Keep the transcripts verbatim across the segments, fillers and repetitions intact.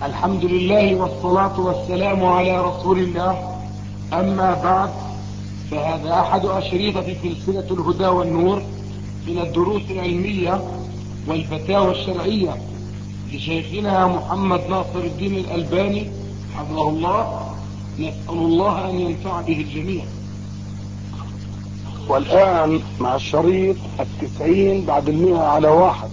الحمد لله والصلاة والسلام على رسول الله. أما بعد، فهذا أحد أشريطة سلسلة الهدى والنور من الدروس العلمية والفتاوى الشرعية لشيخنا محمد ناصر الدين الألباني حفظه الله. نسأل الله أن ينفع به الجميع. والآن مع الشريط التسعين بعد المئة على واحد.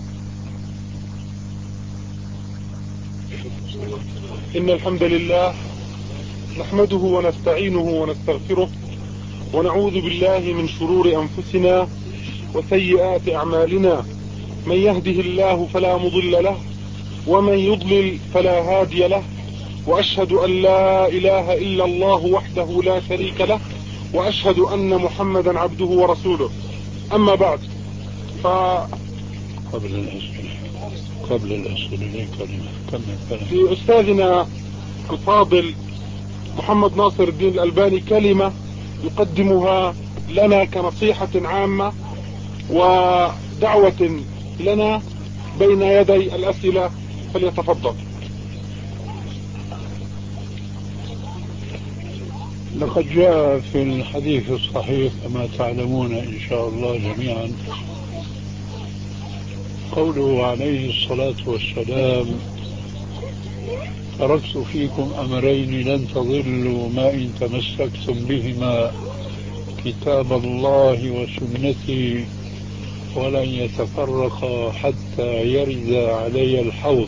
إن الحمد لله نحمده ونستعينه ونستغفره ونعوذ بالله من شرور أنفسنا وسيئات أعمالنا. من يهده الله فلا مضل له ومن يضلل فلا هادي له، وأشهد أن لا إله إلا الله وحده لا شريك له، وأشهد أن محمدا عبده ورسوله. أما بعد، ف قبل الأسئلة قبل الأسئلة كلمة كمل في أستاذنا الفاضل محمد ناصر الدين الألباني كلمة يقدمها لنا كنصيحة عامة ودعوة لنا بين يدي الأسئلة، فليتفضل. لقد جاء في الحديث الصحيح كما تعلمون إن شاء الله جميعا قوله عليه الصلاة والسلام: تركت فيكم أمرين لن تضلوا ما إن تمسكتم بهما، كتاب الله وسنتي، ولن يتفرقا حتى يرد علي الحوض.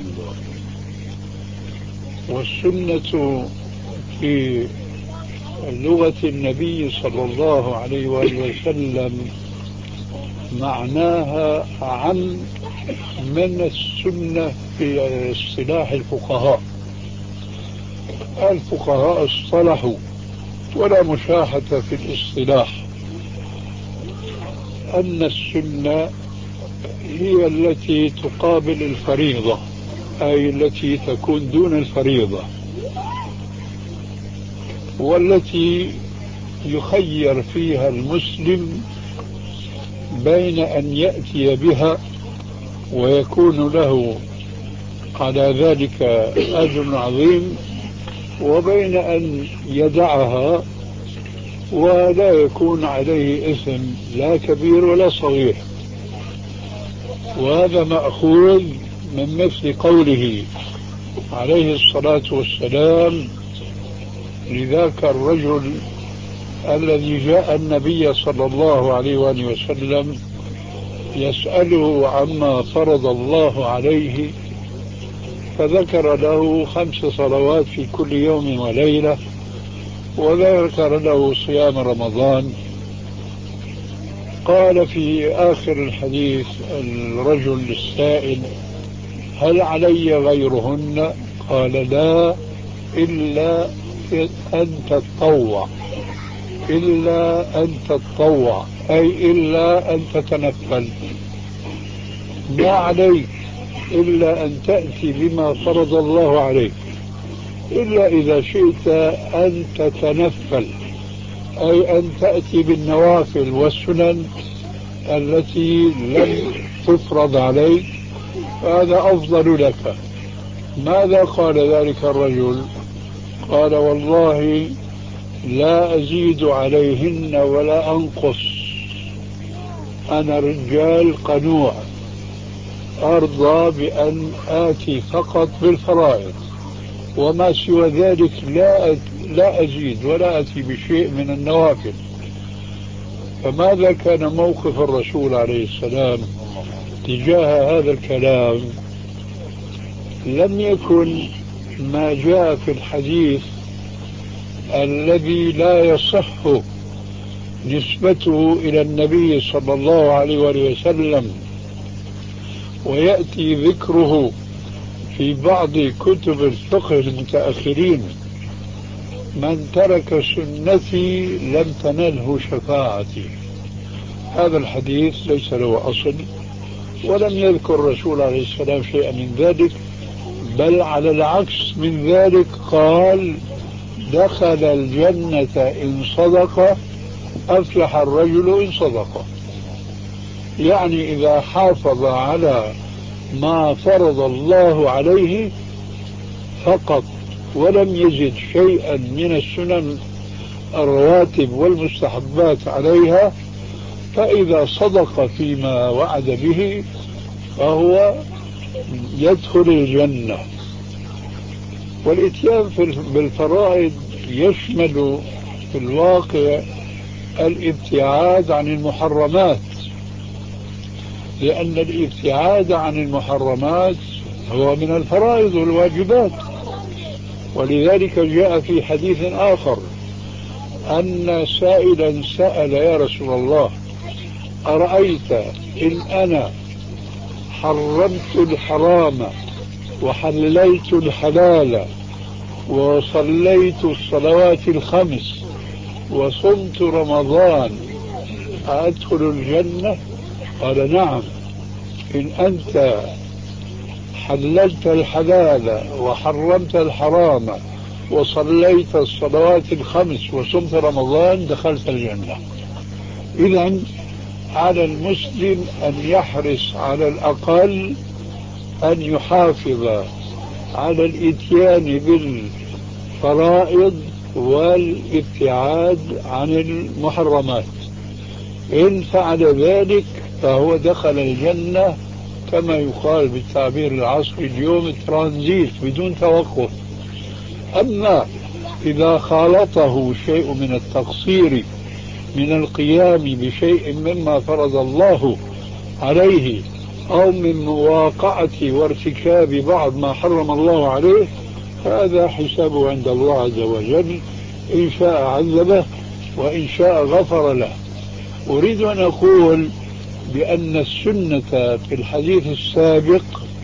والسنة في لغة النبي صلى الله عليه وآله وسلم معناها عن من السنة في اصطلاح الفقهاء. الفقهاء اصطلحوا ولا مشاحة في الاصطلاح أن السنة هي التي تقابل الفريضة، أي التي تكون دون الفريضة، والتي يخير فيها المسلم بين أن يأتي بها ويكون له على ذلك أجر عظيم، وبين أن يدعها ولا يكون عليه إثم لا كبير ولا صغير. وهذا مأخوذ من مثل قوله عليه الصلاة والسلام لذاك الرجل الذي جاء النبي صلى الله عليه وآله وسلم يسأله عما فرض الله عليه، فذكر له خمس صلوات في كل يوم وليلة، وذكر له صيام رمضان. قال في آخر الحديث الرجل السائل: هل علي غيرهن؟ قال: لا، إلا أن تتطوع، إلا أن تتطوع أي إلا أن تتنفل. ما عليك إلا أن تأتي بما فرض الله عليك، إلا إذا شئت أن تتنفل، أي أن تأتي بالنوافل والسنن التي لم تفرض عليك، هذا أفضل لك. ماذا قال ذلك الرجل؟ قال: والله لا أزيد عليهن ولا أنقص، أنا رجال قنوع أرضى بأن آتي فقط بالفرائض، وما سوى ذلك لا لا أزيد ولا أتي بشيء من النوافل. فماذا كان موقف الرسول عليه السلام تجاه هذا الكلام؟ لم يكن ما جاء في الحديث الذي لا يصح نسبته إلى النبي صلى الله عليه وسلم ويأتي ذكره في بعض كتب الفقه المتأخرين: من ترك سنتي لم تنله شفاعتي. هذا الحديث ليس له أصل، ولم يذكر الرسول عليه السلام شيئا من ذلك، بل على العكس من ذلك قال: دخل الجنة إن صدق، أفلح الرجل إن صدق. يعني إذا حافظ على ما فرض الله عليه فقط ولم يزد شيئا من السنن الرواتب والمستحبات عليها، فإذا صدق فيما وعد به فهو يدخل الجنة. والإتيان بالفرائض يشمل في الواقع الابتعاد عن المحرمات، لأن الابتعاد عن المحرمات هو من الفرائض والواجبات. ولذلك جاء في حديث آخر أن سائلا سأل يا رسول الله أرأيت إن أنا حرمت الحرام وحللت الحلال وصليت الصلوات الخمس وصمت رمضان أدخل الجنة؟ قال نعم، إن أنت حللت الحلال وحرمت الحرام وصليت الصلوات الخمس وصمت رمضان دخلت الجنة. إذن على المسلم أن يحرص على الأقل أن يحافظ على الإتيان بالفرائض والابتعاد عن المحرمات. إن فعل ذلك فهو دخل الجنة كما يقال بالتعبير العصري اليوم ترانزيت بدون توقف. أما إذا خالطه شيء من التقصير من القيام بشيء مما فرض الله عليه أو من مواقعة وارتكاب بعض ما حرم الله عليه، هذا حسابه عند الله عز وجل، إن شاء عذبه وإن شاء غفر له. أريد أن أقول بأن السنة في الحديث السابق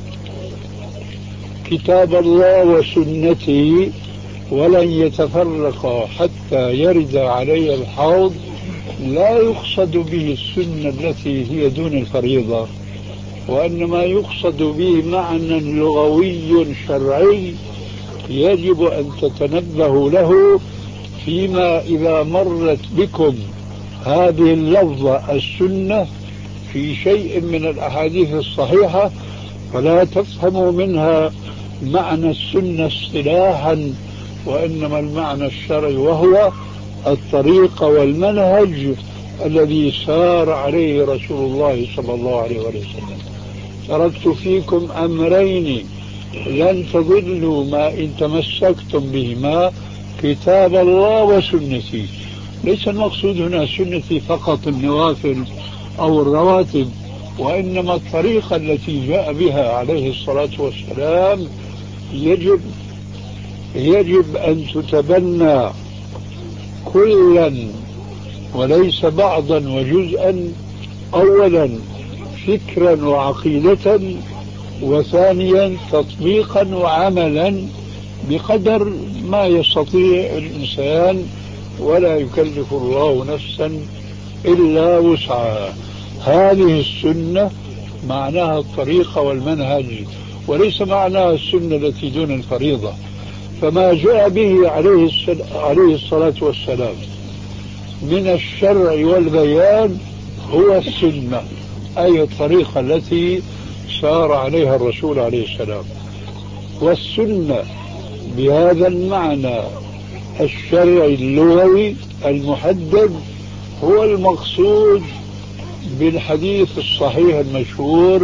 كتاب الله وسنتي ولن يتفرق حتى يرد علي الحوض، لا يقصد به السنة التي هي دون الفريضة، وإنما يقصد به معنى لغوي شرعي يجب أن تتنبهوا له فيما إذا مرت بكم هذه اللفظة السنة في شيء من الأحاديث الصحيحة، فلا تفهموا منها معنى السنة اصطلاحا، وإنما المعنى الشرعي وهو الطريق والمنهج الذي سار عليه رسول الله صلى الله عليه وسلم. تركت فيكم أمرين لن تضلوا ما إن تمسكتم بهما، كتاب الله وسنتي. ليس المقصود هنا سنتي فقط النوافل أو الرواتب، وإنما الطريقة التي جاء بها عليه الصلاة والسلام يجب يجب أن تتبنى كلا وليس بعضا وجزءا، أولا فكرا وعقيدة، وثانيا تطبيقا وعملا بقدر ما يستطيع الإنسان، ولا يكلف الله نفسا إلا وسعها. هذه السنة معناها الطريقة والمنهج، وليس معناها السنة التي دون الفريضة. فما جاء به عليه عليه الصلاة والسلام من الشرع والبيان هو السنة، أي الطريقة التي سار عليها الرسول عليه السلام. والسنة بهذا المعنى الشرعي اللغوي المحدد هو المقصود بالحديث الصحيح المشهور: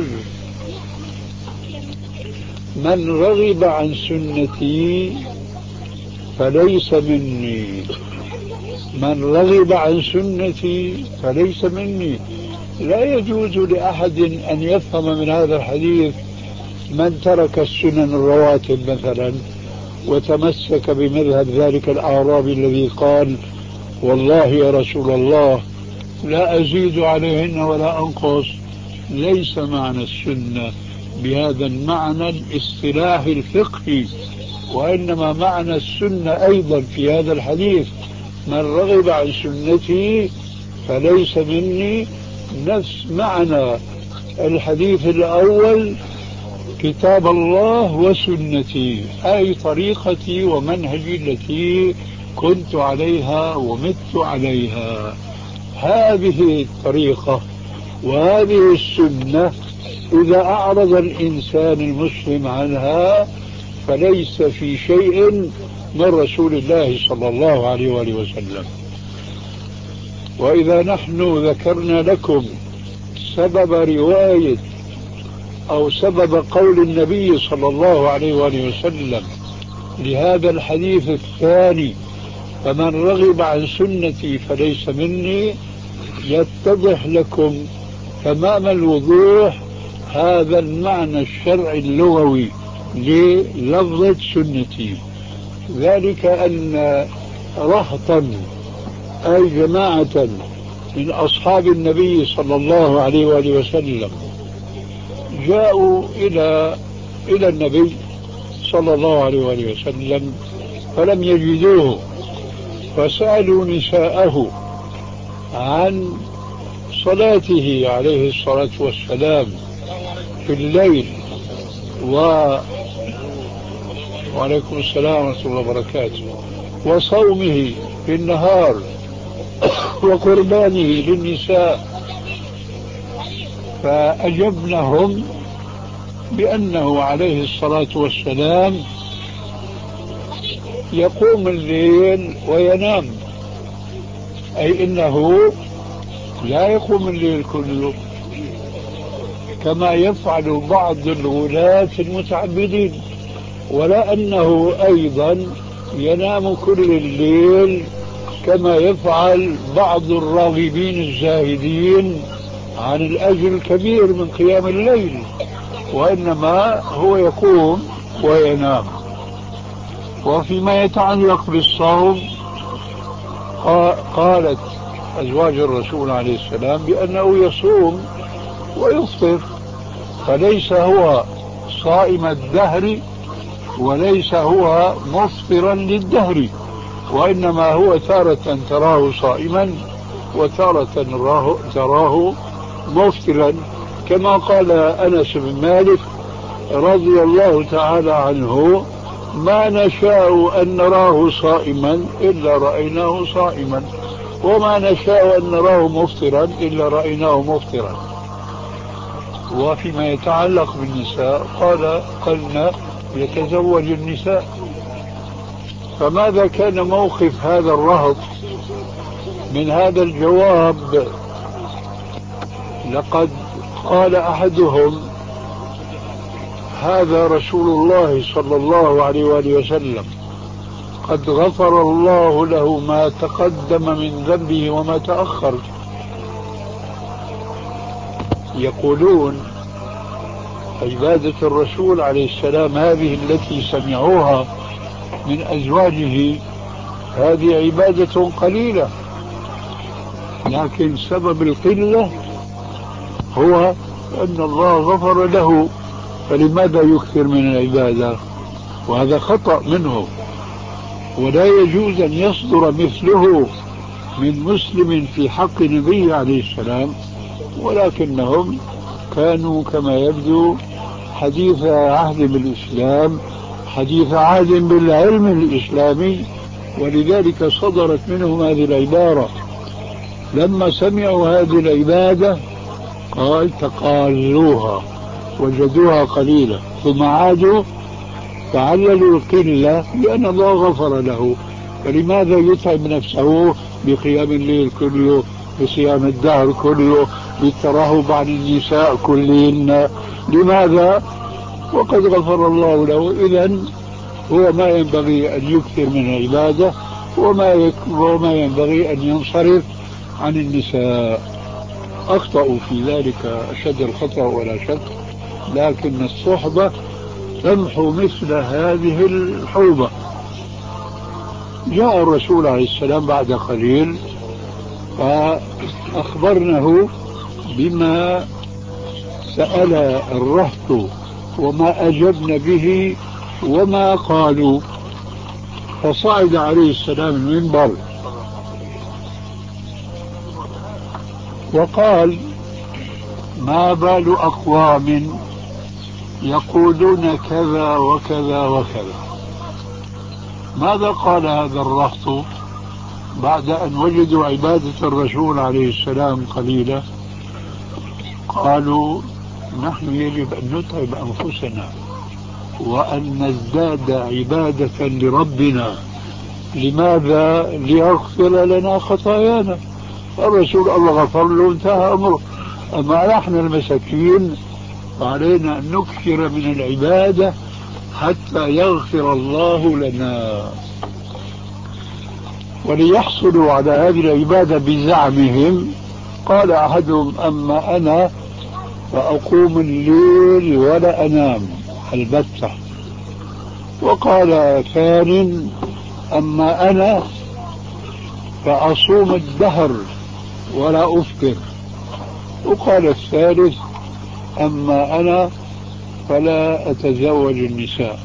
من رغب عن سنتي فليس مني، من رغب عن سنتي فليس مني. لا يجوز لأحد أن يفهم من هذا الحديث من ترك السنن الرواتب مثلا وتمسك بمذهب ذلك الأعرابي الذي قال والله يا رسول الله لا أزيد عليهن ولا أنقص. ليس معنى السنة بهذا المعنى الاصطلاحي الفقهي، وإنما معنى السنة أيضا في هذا الحديث من رغب عن سنتي فليس مني، نفس معنى الحديث الأول كتاب الله وسنتي، أي طريقتي ومنهجي التي كنت عليها ومت عليها. هذه الطريقة وهذه السنة إذا أعرض الإنسان المسلم عنها فليس في شيء من رسول الله صلى الله عليه وآله وسلم. وإذا نحن ذكرنا لكم سبب رواية أو سبب قول النبي صلى الله عليه وآله وسلم لهذا الحديث الثاني فمن رغب عن سنتي فليس مني، يتضح لكم تمام الوضوح هذا المعنى الشرعي اللغوي للفظة سنتي، ذلك أن رهطا أي جماعة من أصحاب النبي صلى الله عليه وآله وسلم جاءوا إلى إلى النبي صلى الله عليه وآله وسلم فلم يجدوه، فسألوا نساءه عن صلاته عليه الصلاة والسلام في الليل و... وعليكم السلام ورحمة الله وبركاته، وصومه في النهار وقربانه للنساء، فأجبنهم بأنه عليه الصلاة والسلام يقوم الليل وينام، أي إنه لا يقوم الليل كله كما يفعل بعض الغلاة المتعبدين، ولا أنه أيضا ينام كل الليل كما يفعل بعض الراغبين الزاهدين عن الأجر الكبير من قيام الليل، وإنما هو يقوم وينام. وفيما يتعلق بالصوم قالت أزواج الرسول عليه السلام بأنه يصوم ويفطر، فليس هو صائم الدهر وليس هو مفطرا للدهر، وإنما هو تارة تراه صائما وتارة تراه مفطرا، كما قال أنس بن مالك رضي الله تعالى عنه: ما نشاء أن نراه صائما إلا رأيناه صائما، وما نشاء أن نراه مفطرا إلا رأيناه مفطرا. وفيما يتعلق بالنساء قال قلنا يتزوج النساء. فماذا كان موقف هذا الرهط من هذا الجواب؟ لقد قال أحدهم: هذا رسول الله صلى الله عليه وآله وسلم قد غفر الله له ما تقدم من ذنبه وما تأخر. يقولون عبادة الرسول عليه السلام هذه التي سمعوها من أزواجه هذه عبادة قليلة، لكن سبب القلة هو أن الله غفر له، فلماذا يكثر من العبادة؟ وهذا خطأ منه، ولا يجوز أن يصدر مثله من مسلم في حق النبي عليه السلام، ولكنهم كانوا كما يبدو حديث عهد بالإسلام، حديث عهد بالعلم الإسلامي، ولذلك صدرت منهم هذه العبارة. لما سمعوا هذه العبادة قال تقالوها وجدوها قليلة، ثم عادوا فعللوا القلة بأن الله غفر له، فلماذا يتعب نفسه بقيام الليل كله، بصيام الدهر كله، بالترهب عن النساء كلهن؟ لماذا؟ وقد غفر الله له. إذن هو ما ينبغي أن يكثر من العبادة، وما, وما ينبغي أن ينصرف عن النساء. أخطأوا في ذلك أشد الخطأ ولا شك، لكن الصحبة تمحو مثل هذه الحوبة. جاء الرسول عليه السلام بعد قليل فأخبرنه بما سأل الرهط وما أجبن به وما قالوا، فصعد عليه السلام المنبر وقال: ما بال أقوام يقولون كذا وكذا وكذا. ماذا قال هذا الرهط بعد أن وجدوا عبادة الرسول عليه السلام قليلة؟ قالوا: نحن يجب أن نتعب أنفسنا وأن نزداد عبادة لربنا. لماذا؟ ليغفر لنا خطايانا. الرسول الله غفر له انتهى أمره. أما نحن المساكين فعلينا أن نكثر من العبادة حتى يغفر الله لنا. وليحصلوا على هذه العبادة بزعمهم قال أحدهم: أما أنا فأقوم الليل ولا أنام البتة. وقال ثان: أما أنا فأصوم الدهر ولا أفطر. وقال الثالث: أما أنا فلا أتزوج النساء.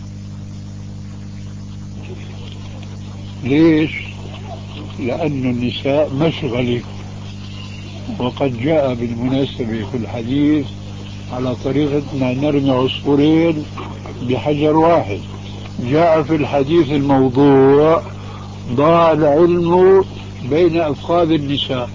ليش؟ لأن النساء مشغلة. وقد جاء بالمناسبة في الحديث على طريقتنا نرمي عصفورين بحجر واحد. جاء في الحديث الموضوع: ضاع العلم بين أفخاذ النساء.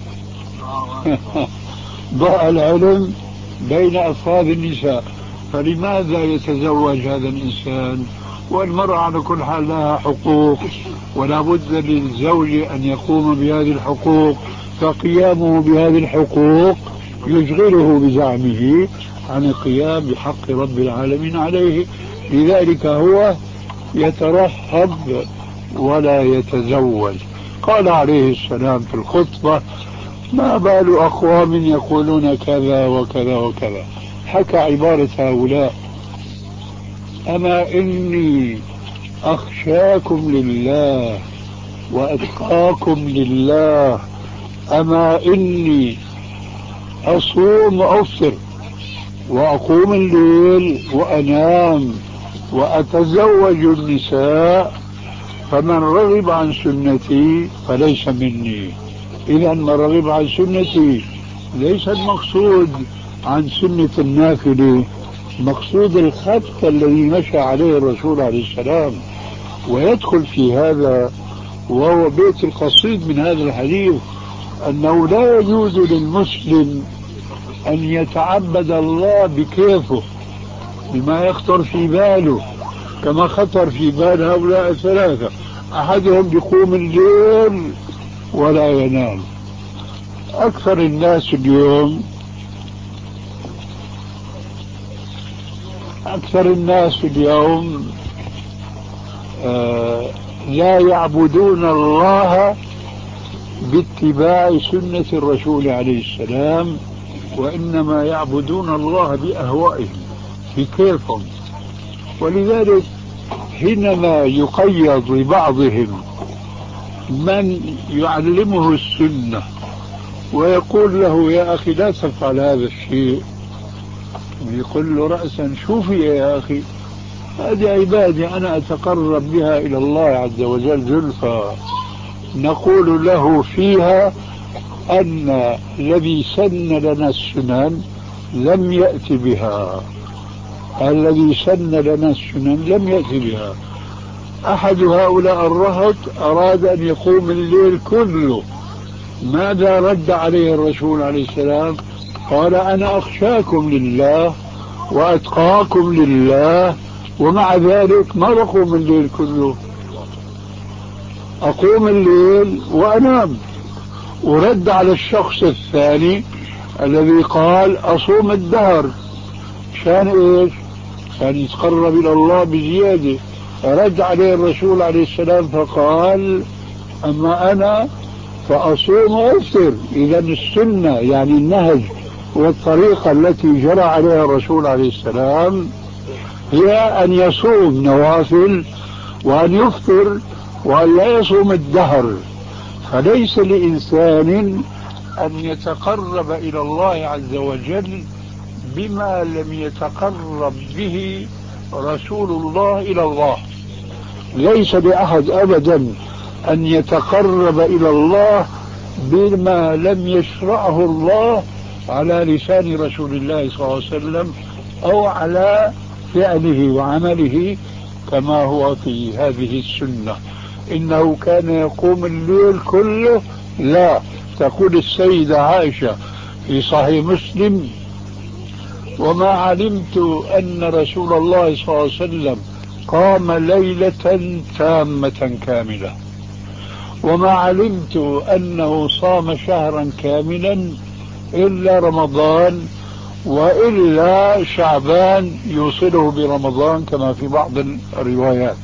ضاع العلم بين أفخاذ النساء. فلماذا يتزوج هذا الإنسان والمرأة على كل حال لها حقوق ولا بد للزوج أن يقوم بهذه الحقوق؟ فقيامه بهذه الحقوق يشغله بزعمه عن القيام بحق رب العالمين عليه. لذلك هو يترهب ولا يتزوج. قال عليه السلام في الخطبة: ما بال أقوام يقولون كذا وكذا وكذا. حكى عبارة هؤلاء: أما إني أخشاكم لله وأتقاكم لله، أما إني أصوم وأفطر وأقوم الليل وأنام وأتزوج النساء، فمن رغب عن سنتي فليس مني. إذا من رغب عن سنتي ليس المقصود عن سنة النافلة، مقصود الخط الذي مشى عليه الرسول عليه السلام. ويدخل في هذا وهو بيت القصيد من هذا الحديث أنه لا يجوز للمسلم أن يتعبد الله بكيفه بما يخطر في باله، كما خطر في بال هؤلاء الثلاثة. أحدهم يقوم الليل ولا ينام. أكثر الناس اليوم أكثر الناس اليوم آه لا يعبدون الله باتباع سنة الرسول عليه السلام، وإنما يعبدون الله بأهوائهم بكيفهم. ولذلك حينما يقيض لبعضهم من يعلمه السنة ويقول له: يا أخي لا تفعل هذا الشيء، ويقول له رأسا: شوفي يا أخي هذه عبادة أنا أتقرب بها إلى الله عز وجل زلفى، نقول له فيها أن الذي سن لنا السنن لم يأتي بها. الذي سن لنا السنن لم يأتي بها. أحد هؤلاء الرهط أراد أن يقوم الليل كله. ماذا رد عليه الرسول عليه السلام؟ قال: أنا أخشاكم لله وأتقاكم لله، ومع ذلك ما بقوم الليل كله، أقوم الليل وأنام. ورد على الشخص الثاني الذي قال: أصوم الدهر. شان إيش؟ كان يتقرب إلى الله بزيادة. رد عليه الرسول عليه السلام فقال: أما أنا فأصوم وأفطر. إذا السنة يعني النهج والطريقة التي جرى عليها الرسول عليه السلام هي أن يصوم نوافل وأن يفطر وأن لا يصوم الدهر. فليس لإنسان أن يتقرب إلى الله عز وجل بما لم يتقرب به رسول الله إلى الله. ليس لأحد أبدا أن يتقرب إلى الله بما لم يشرعه الله على لسان رسول الله صلى الله عليه وسلم أو على فعله وعمله كما هو في هذه السنة. إنه كان يقوم الليل كله؟ لا. تقول السيدة عائشة في صحيح مسلم: وما علمت أن رسول الله صلى الله عليه وسلم قام ليلة تامة كاملة، وما علمت أنه صام شهرا كاملا إلا رمضان، وإلا شعبان يوصله برمضان كما في بعض الروايات.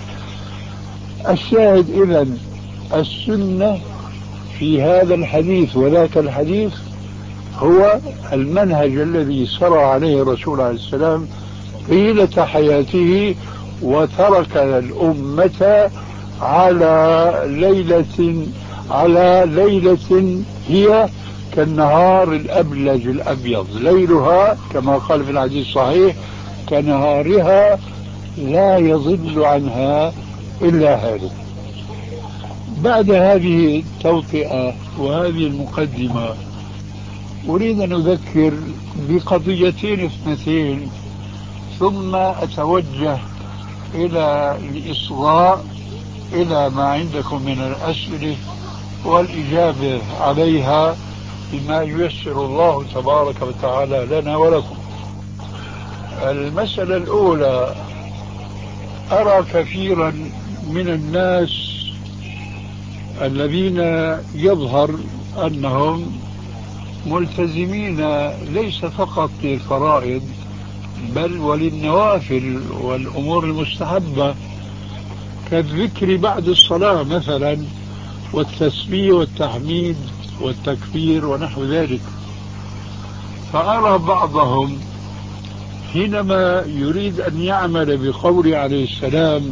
الشاهد إذن السنة في هذا الحديث وذاك الحديث هو المنهج الذي سار عليه الرسول عليه السلام طيلة حياته، وترك الأمة على ليلة على ليلة هي كالنهار الأبلج الأبيض، ليلها كما قال في الحديث الصحيح كنهارها لا يضل عنها إلا هذا. بعد هذه التوطئة وهذه المقدمة أريد أن أذكر بقضيتين اثنتين، ثم أتوجه إلى الإصغاء إلى ما عندكم من الأسئلة والإجابة عليها بما ييسر الله تبارك وتعالى لنا ولكم. المسألة الأولى، أرى كثيرا من الناس الذين يظهر أنهم ملتزمين ليس فقط للفرائض بل وللنوافل والأمور المستحبة كالذكر بعد الصلاة مثلا، والتسبيح والتحميد والتكبير ونحو ذلك. فأرى بعضهم حينما يريد أن يعمل بقول عليه السلام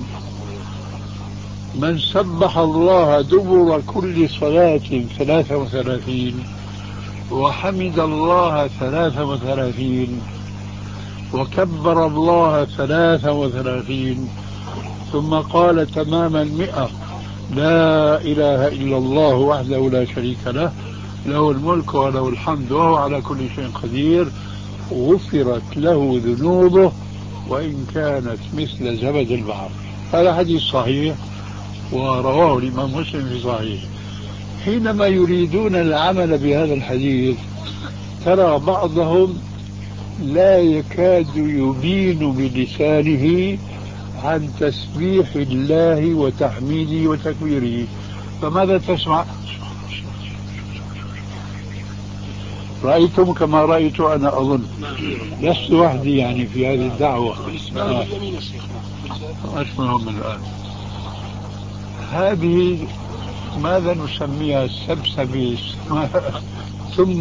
من سبح الله دبر كل صلاة ثلاثة وثلاثين وحمد الله ثلاثة وثلاثين وكبر الله ثلاثة وثلاثين ثم قال تمام المئة لا إله إلا الله وحده لا شريك له له الملك وله الحمد وهو على كل شيء قدير، غفرت له ذنوبه وإن كانت مثل زبد البحر. هذا حديث صحيح ورواه الإمام مسلم في صحيح. حينما يريدون العمل بهذا الحديث ترى بعضهم لا يكاد يبين بلسانه عن تسبيح الله وتحميده وتكبيره. فماذا تسمع؟ رأيتم كما رأيت أنا أظن، لست وحدي يعني في هذه الدعوة. آه. أسمعهم الآن. هذه ماذا نسميها؟ السبسبة. ثم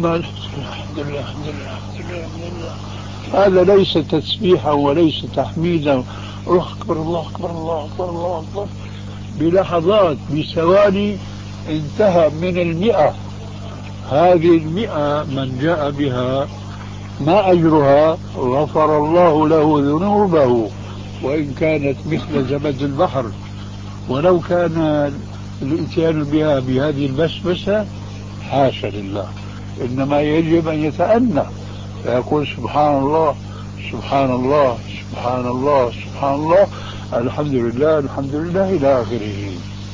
هذا ليس تسبيحا وليس تحميدا، أكبر الله أكبر الله أكبر الله أكبر، بلحظات بثواني انتهى من المئة. هذه المئة من جاء بها ما أجرها؟ غفر الله له ذنوبه وإن كانت مثل زبد البحر. ولو كان الاتيان بها بهذه البسبسة حاشا لله، إنما يجب أن يتأنى فيقول سبحان الله سبحان الله سبحان الله سبحان الله الحمد لله الحمد لله إلى آخره.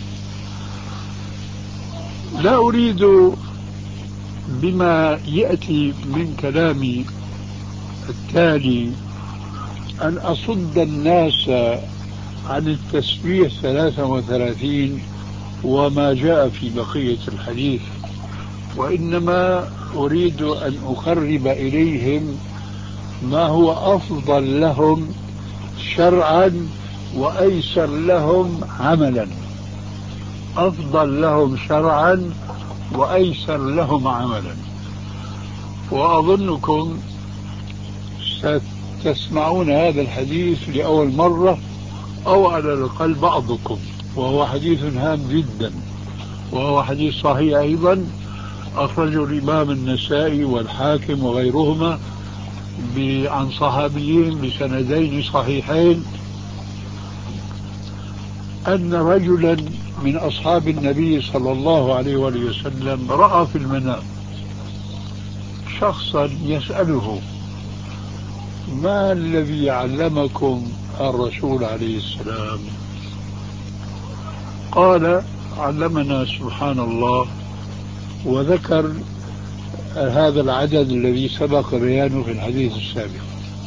لا أريد بما يأتي من كلامي التالي أن أصد الناس عن التسبيح ثلاثة وثلاثين وما جاء في بقية الحديث، وإنما أريد أن أقرب إليهم ما هو أفضل لهم شرعا وأيسر لهم عملا. أفضل لهم شرعا وأيسر لهم عملا. وأظنكم ستسمعون هذا الحديث لأول مرة أو على الأقل بعضكم، وهو حديث هام جدا، وهو حديث صحيح أيضا أخرجه الإمام النسائي والحاكم وغيرهما عن صحابيين بسندين صحيحين، أن رجلا من أصحاب النبي صلى الله عليه وآله وسلم رأى في المنام شخصا يسأله ما الذي علمكم الرسول عليه السلام؟ قال علمنا سبحان الله، وذكر هذا العدد الذي سبق بيانه في الحديث السابق.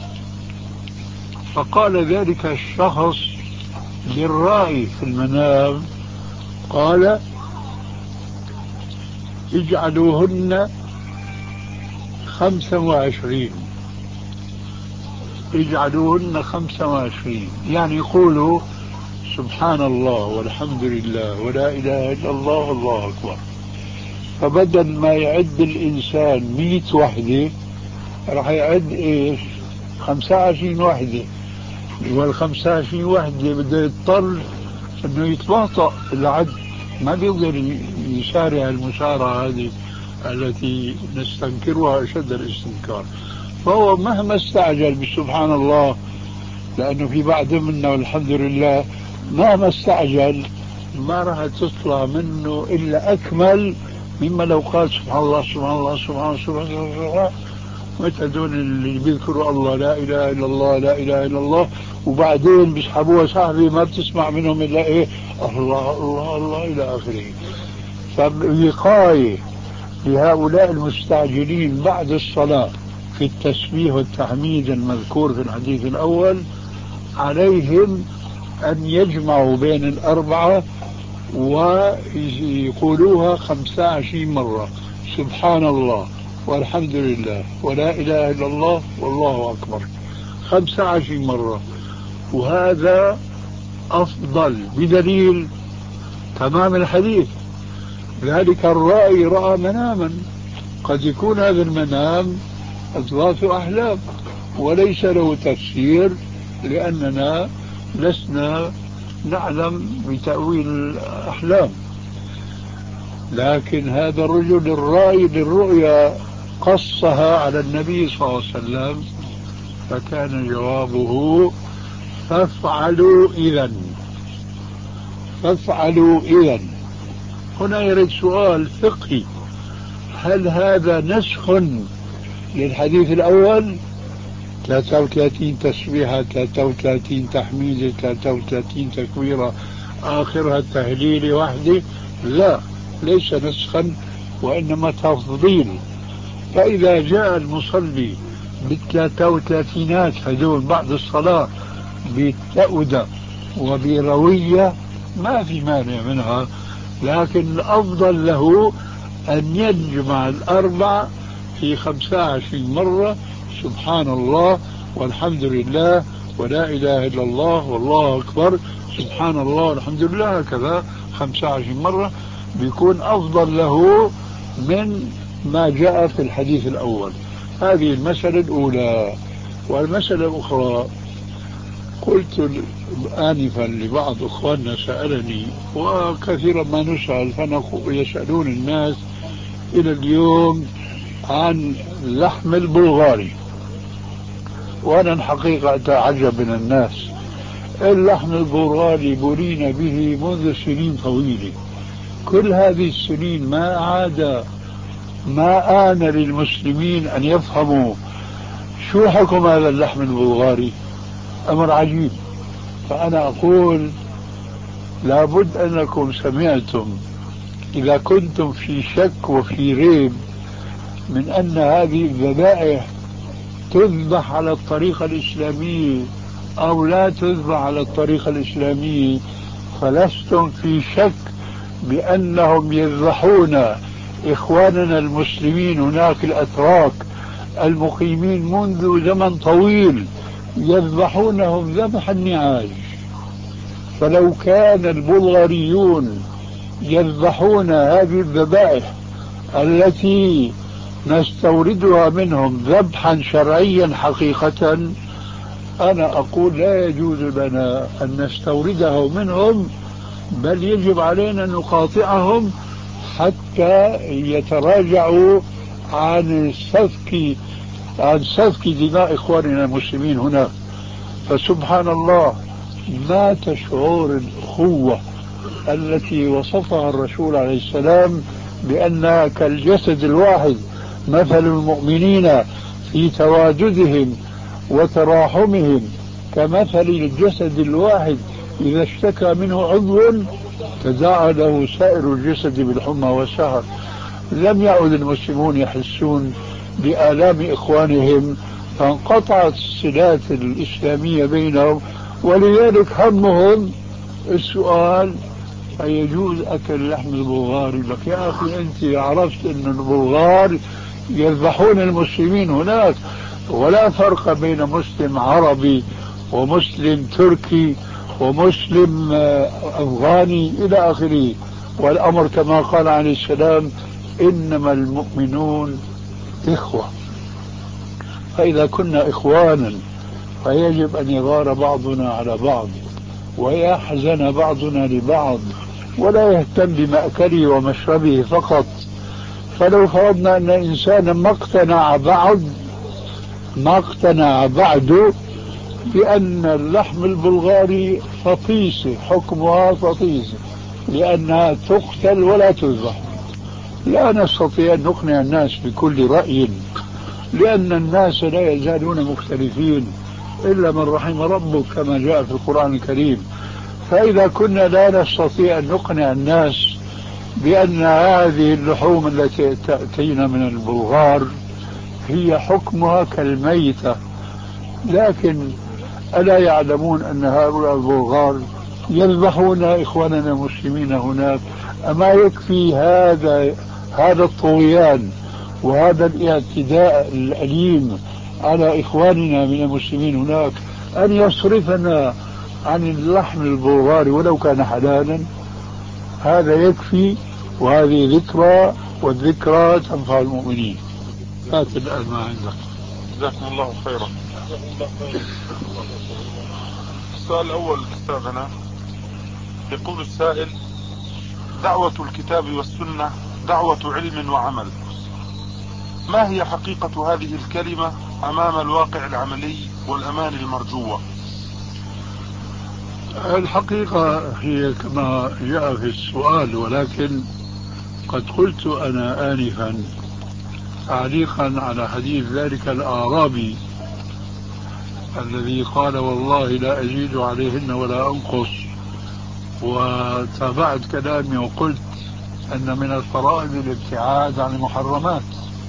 فقال ذلك الشخص للرائي في المنام، قال اجعلوهن خمسة وعشرين، اجعلوهن خمسة وعشرين، يعني يقولوا سبحان الله والحمد لله ولا إله إلا الله والله أكبر. فبدل ما يعد الإنسان مئة وحدة راح يعد إيش؟ خمسة وعشرين وحدة، والخمسة وعشرين وحدة بده يضطر إنه يتباطأ العد، ما بيقدر يسارع المسارعة هذه التي نستنكرها أشد الاستنكار. فهو مهما استعجل بسبحان الله، لأنه في بعض منا والحمد لله مهما استعجل ما راح تطلع منه إلا أكمل مما لو قال سبحان الله سبحان الله سبحان الله سبحان الله، مثل دون اللي بيذكروا الله لا إله إلا الله لا إله إلا الله، وبعدين بيسحبوها سحبة ما بتسمع منهم إلا إيه الله الله الله إلى آخره. فالوقاية لهؤلاء المستعجلين بعد الصلاة في التسبيح والتحميد المذكور في الحديث الأول عليهم أن يجمعوا بين الأربعة ويقولوها خمسة وعشرين مرة، سبحان الله والحمد لله ولا إله إلا الله والله أكبر، خمسة وعشرين مرة. وهذا أفضل بدليل تمام الحديث. ذلك الرائي رأى مناما، قد يكون هذا المنام أضغاث أحلام وليس له تفسير، لأننا لسنا نعلم بتأويل الأحلام. لكن هذا الرجل الرائي للرؤيا قصها على النبي صلى الله عليه وسلم، فكان جوابه فافعلوا إذن، فافعلوا إذن. هنا يرد سؤال فقهي، هل هذا نسخ للحديث الأول؟ ثلاثة وثلاثين تسبيحة، ثلاثة وثلاثين تحميدة، ثلاثة وثلاثين تكبيرة، آخرها التهليل وحده؟ لا، ليس نسخا وإنما تفضيل. فإذا جاء المصلي بالثلاثة وثلاثينات هدول بعد الصلاة بتأودة وبروية ما في مانع منها، لكن الأفضل له أن يجمع الأربع في خمسة وعشرين مرة، سبحان الله والحمد لله ولا إله إلا الله والله أكبر، سبحان الله والحمد لله، هكذا خمسة وعشرين مرة، بيكون أفضل له من ما جاء في الحديث الأول. هذه المسألة الأولى. والمسألة الأخرى، قلت آنفا لبعض أخواننا سألني، وكثيرا ما نسأل فيسألون الناس إلى اليوم عن لحم البلغاري، وأنا الحقيقة أتعجب من الناس. اللحم البلغاري بلينا به منذ سنين طويلة، كل هذه السنين ما عاد ما آن للمسلمين أن يفهموا شو حكم هذا اللحم البلغاري. أمر عجيب. فأنا أقول لابد أنكم سمعتم، إذا كنتم في شك وفي ريب من أن هذه الذبائح تذبح على الطريقة الإسلامية أو لا تذبح على الطريقة الإسلامية، فلستم في شك بأنهم يذبحون إخواننا المسلمين هناك الأتراك المقيمين منذ زمن طويل، يذبحونهم ذبح النعاج. فلو كان البلغاريون يذبحون هذه الذبائح التي نستوردها منهم ذبحا شرعيا حقيقة، أنا أقول لا يجوز لنا أن نستورده منهم، بل يجب علينا أن نقاطعهم حتى يتراجعوا عن سفك عن سفك دماء إخواننا المسلمين هنا. فسبحان الله، مات شعور الأخوة التي وصفها الرسول عليه السلام بأنها كالجسد الواحد، مثل المؤمنين في تواددهم وتراحمهم كمثل الجسد الواحد إذا اشتكى منه عضو تداعى له سائر الجسد بالحمى والسهر. لم يعد المسلمون يحسون بآلام إخوانهم، فانقطعت الصلات الإسلامية بينهم، ولذلك همهم السؤال: أيجوز أكل لحم البلغار؟ لك يا أخي أنت عرفت أن البلغار يذبحون المسلمين هناك، ولا فرق بين مسلم عربي ومسلم تركي ومسلم أفغاني إلى آخره. والأمر كما قال عليه السلام: إنما المؤمنون إخوة. فإذا كنا إخوانا فيجب أن يغار بعضنا على بعض ويحزن بعضنا لبعض، ولا يهتم بمأكله ومشربه فقط. فلو فرضنا أن إنسانا ما اقتنع بعد ما اقتنع بعد بأن اللحم البلغاري فطيسة، حكمها فطيسة لأنها تقتل ولا تذبح، لا نستطيع أن نقنع الناس بكل رأي، لأن الناس لا يزالون مختلفين إلا من رحم ربك كما جاء في القرآن الكريم. فإذا كنا لا نستطيع أن نقنع الناس بأن هذه اللحوم التي تأتينا من البلغار هي حكمها كالميتة، لكن ألا يعلمون أن هؤلاء البلغار يذبحون إخواننا المسلمين هناك؟ أما يكفي هذا هذا الطغيان وهذا الاعتداء الأليم على إخواننا من المسلمين هناك أن يصرفنا عن اللحم البلغاري ولو كان حلالا؟ هذا يكفي، وهذه ذكرى، والذكرى تنفع المؤمنين. هات الآن ما عندك. جزاكم الله خيرا. السؤال الأول أستاذنا، يقول السائل: دعوة الكتاب والسنة دعوة علم وعمل، ما هي حقيقة هذه الكلمة أمام الواقع العملي والأمان المرجوة؟ الحقيقة هي كما جاء في السؤال، ولكن قد قلت أنا آنفا تعليقا على حديث ذلك الأعرابي الذي قال: والله لا أزيد عليهن ولا أنقص. وتابعت كلامي وقلت أن من الفرائض الابتعاد عن المحرمات،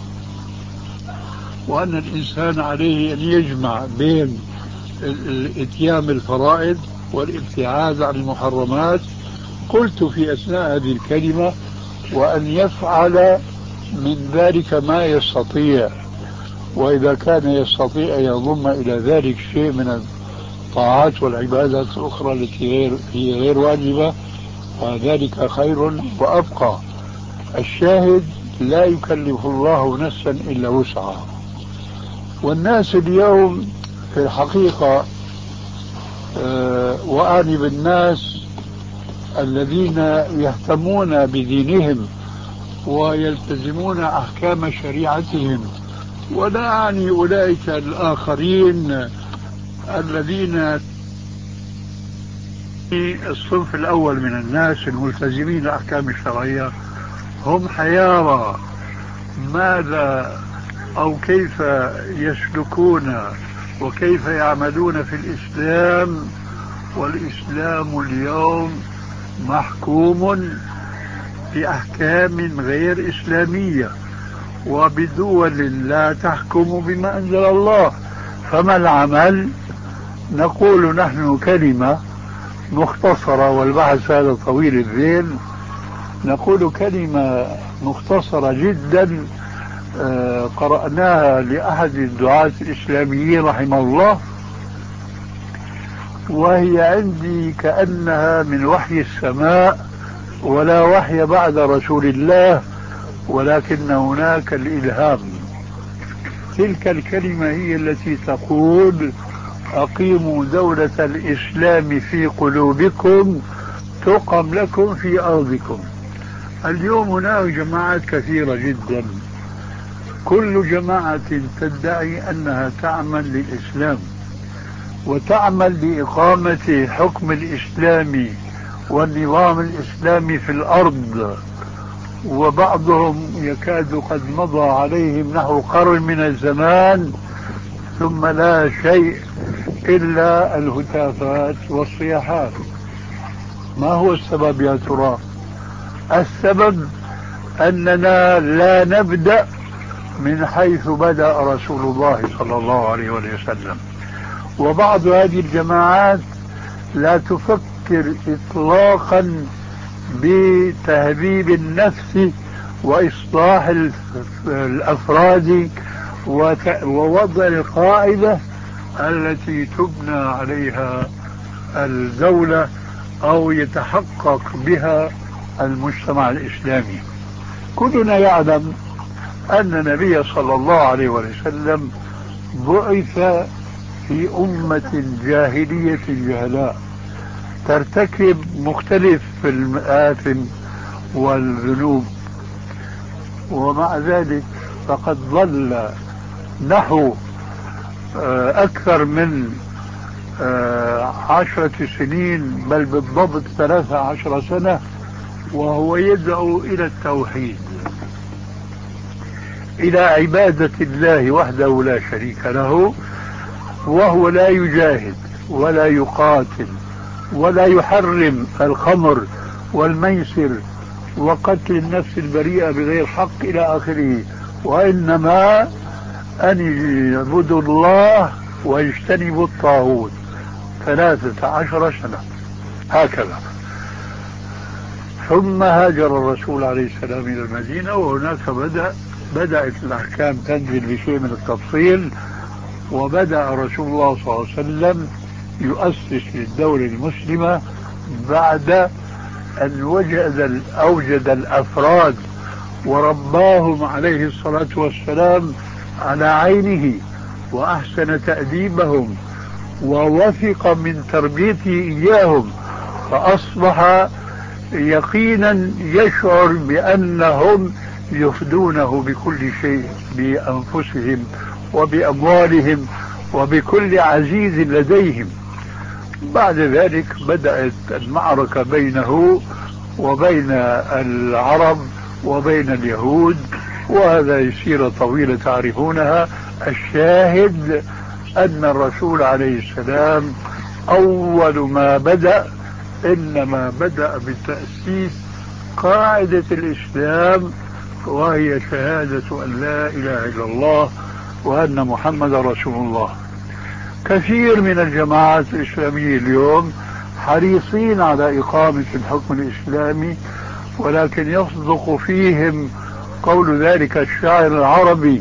وأن الإنسان عليه أن يجمع بين الاتيان بالفرائض والابتعاد عن المحرمات. قلت في أثناء هذه الكلمة: وأن يفعل من ذلك ما يستطيع، وإذا كان يستطيع أن يضم إلى ذلك شيء من الطاعات والعبادات الأخرى التي غير هي غير واجبة فذلك خير وأبقى. الشاهد: لا يكلف الله نفسا إلا وسعها. والناس اليوم في الحقيقة أه وأعني بالناس الذين يهتمون بدينهم ويلتزمون أحكام شريعتهم، ولا أعني أولئك الآخرين الذين في الصنف الأول من الناس الملتزمين الأحكام الشرعية، هم حيارى ماذا أو كيف يسلكون وكيف يعملون في الإسلام. والإسلام اليوم محكوم بأحكام غير إسلامية وبدول لا تحكم بما أنزل الله. فما العمل؟ نقول نحن كلمة مختصرة، والبحث هذا طويل الذيل، نقول كلمة مختصرة جدا قرأناها لأحد الدعاة الإسلاميين رحمه الله، وهي عندي كأنها من وحي السماء، ولا وحي بعد رسول الله، ولكن هناك الإلهام. تلك الكلمة هي التي تقول: أقيموا دولة الإسلام في قلوبكم تقم لكم في أرضكم. اليوم هناك جماعات كثيرة جدا، كل جماعة تدعي أنها تعمل للإسلام وتعمل لإقامة حكم الإسلام والنظام الإسلامي في الأرض، وبعضهم يكاد قد مضى عليهم نحو قرن من الزمان ثم لا شيء إلا الهتافات والصياحات. ما هو السبب يا ترى؟ السبب أننا لا نبدأ من حيث بدأ رسول الله صلى الله عليه وسلم. وبعض هذه الجماعات لا تفكر إطلاقا بتهذيب النفس وإصلاح الأفراد ووضع القاعدة التي تبنى عليها الدولة أو يتحقق بها المجتمع الإسلامي. كلنا يعلم أن النبي صلى الله عليه وسلم بعث في أمة جاهلية جهلاء ترتكب مختلف المآثم والذنوب، ومع ذلك فقد ظل نحو أكثر من عشرة سنين، بل بالضبط ثلاثة عشر سنة، وهو يدعو إلى التوحيد، إلى عبادة الله وحده لا شريك له، وهو لا يجاهد ولا يقاتل ولا يحرم الخمر والميسر وقتل النفس البريئة بغير حق إلى آخره، وإنما أن يعبدوا الله ويجتنبوا الطاغوت. ثلاثة عشر سنة هكذا. ثم هاجر الرسول عليه السلام إلى المدينة، وهناك بدأ بدأت الأحكام تنزل بشيء من التفصيل، وبدأ رسول الله صلى الله عليه وسلم يؤسس للدولة المسلمة بعد أن وجد أوجد الأفراد ورباهم عليه الصلاة والسلام على عينه، وأحسن تأديبهم ووثق من تربيته إياهم، فأصبح يقينا يشعر بأنهم يفدونه بكل شيء، بأنفسهم وبأموالهم وبكل عزيز لديهم. بعد ذلك بدأت المعركة بينه وبين العرب وبين اليهود، وهذا سيرة طويلة تعرفونها. الشاهد أن الرسول عليه السلام أول ما بدأ إنما بدأ بتأسيس قاعدة الإسلام، وهي شهادة أن لا إله إلا الله وأن محمد رسول الله. كثير من الجماعات الإسلامية اليوم حريصين على إقامة الحكم الإسلامي، ولكن يصدق فيهم قول ذلك الشاعر العربي: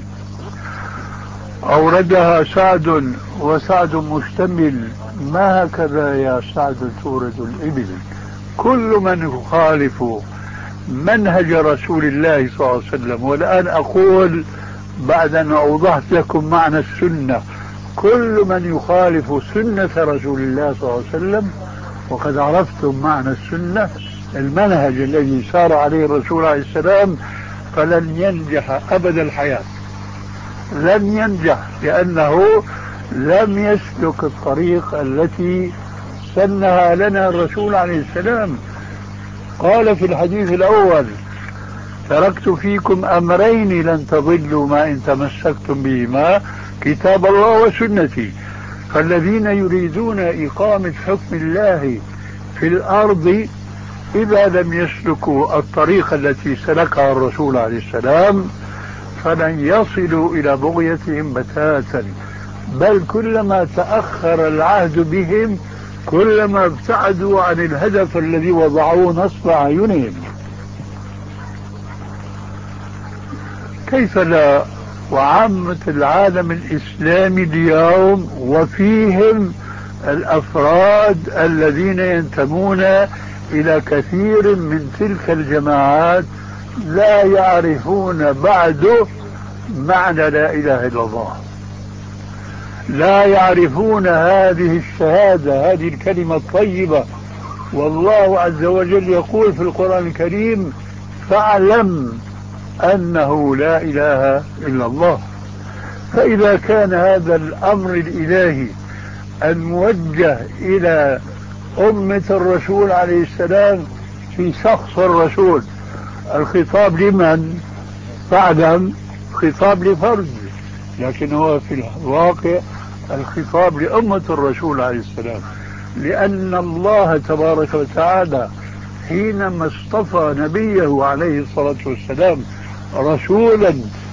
أوردها سعد وسعد مشتمل، ما هكذا يا سعد تورد الإبل. كل من يخالف منهج رسول الله صلى الله عليه وسلم، والآن أقول بعد أن أوضحت لكم معنى السنة، كل من يخالف سنة رسول الله صلى الله عليه وسلم، وقد عرفتم معنى السنة، المنهج الذي سار عليه الرسول عليه السلام، فلن ينجح أبد الحياة، لن ينجح، لأنه لم يسلك الطريق التي سنها لنا الرسول عليه السلام. قال في الحديث الأول: تركت فيكم أمرين لن تضلوا ما إن تمسكتم بهما، كتاب الله وسنتي. فالذين يريدون إقامة حكم الله في الأرض إذا لم يسلكوا الطريقة التي سلكها الرسول عليه السلام فلن يصلوا إلى بغيتهم بتاتا، بل كلما تأخر العهد بهم كلما ابتعدوا عن الهدف الذي وضعوه نصب أعينهم. كيف لا؟ وعامة العالم الإسلامي اليوم وفيهم الأفراد الذين ينتمون إلى كثير من تلك الجماعات لا يعرفون بعد معنى لا إله إلا الله، لا يعرفون هذه الشهادة، هذه الكلمة الطيبة. والله عز وجل يقول في القرآن الكريم: فاعلم أنه لا إله إلا الله. فإذا كان هذا الأمر الإلهي الموجه إلى أمة الرسول عليه السلام في شخص الرسول، الخطاب لمن؟ فاعلم خطاب لفرد، لكن هو في الواقع الخطاب لأمة الرسول عليه السلام، لأن الله تبارك وتعالى حينما اصطفى نبيه عليه الصلاة والسلام رسولا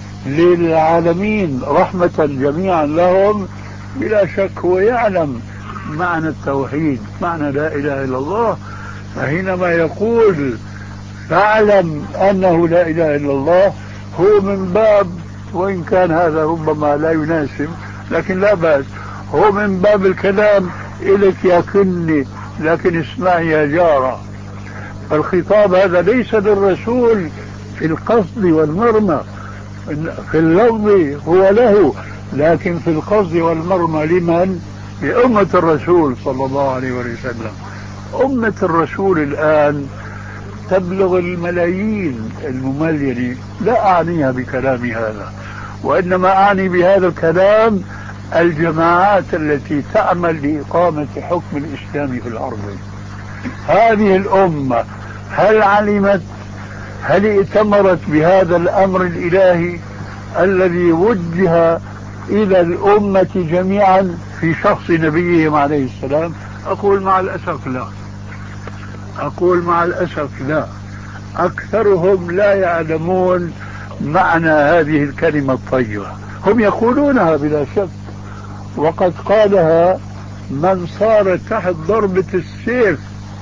للعالمين رحمة جميعا لهم، بلا شك هو يعلم معنى التوحيد، معنى لا إله إلا الله. فحينما يقول فاعلم أنه لا إله إلا الله، هو من باب، وإن كان هذا ربما لا يناسب لكن لا بأس، هو من باب الكلام إليك يا كني لكن اسمعي يا جارة. الخطاب هذا ليس للرسول في القصد والمرمى، في اللفظ هو له، لكن في القصد والمرمى لمن؟ لأمة الرسول صلى الله عليه وسلم. أمة الرسول الآن تبلغ الملايين المملينة، لا أعنيها بكلامي هذا، وإنما أعني بهذا الكلام الجماعات التي تعمل لإقامة حكم الإسلام في الأرض. هذه الأمة هل علمت، هل ائتمرت بهذا الأمر الإلهي الذي وجه إلى الأمة جميعا في شخص نبيهم عليه السلام؟ أقول مع الأسف لا، أقول مع الأسف لا. أكثرهم لا يعلمون معنى هذه الكلمة الطيبة، هم يقولونها بلا شك، وقد قالها من صار تحت ضربة السيف،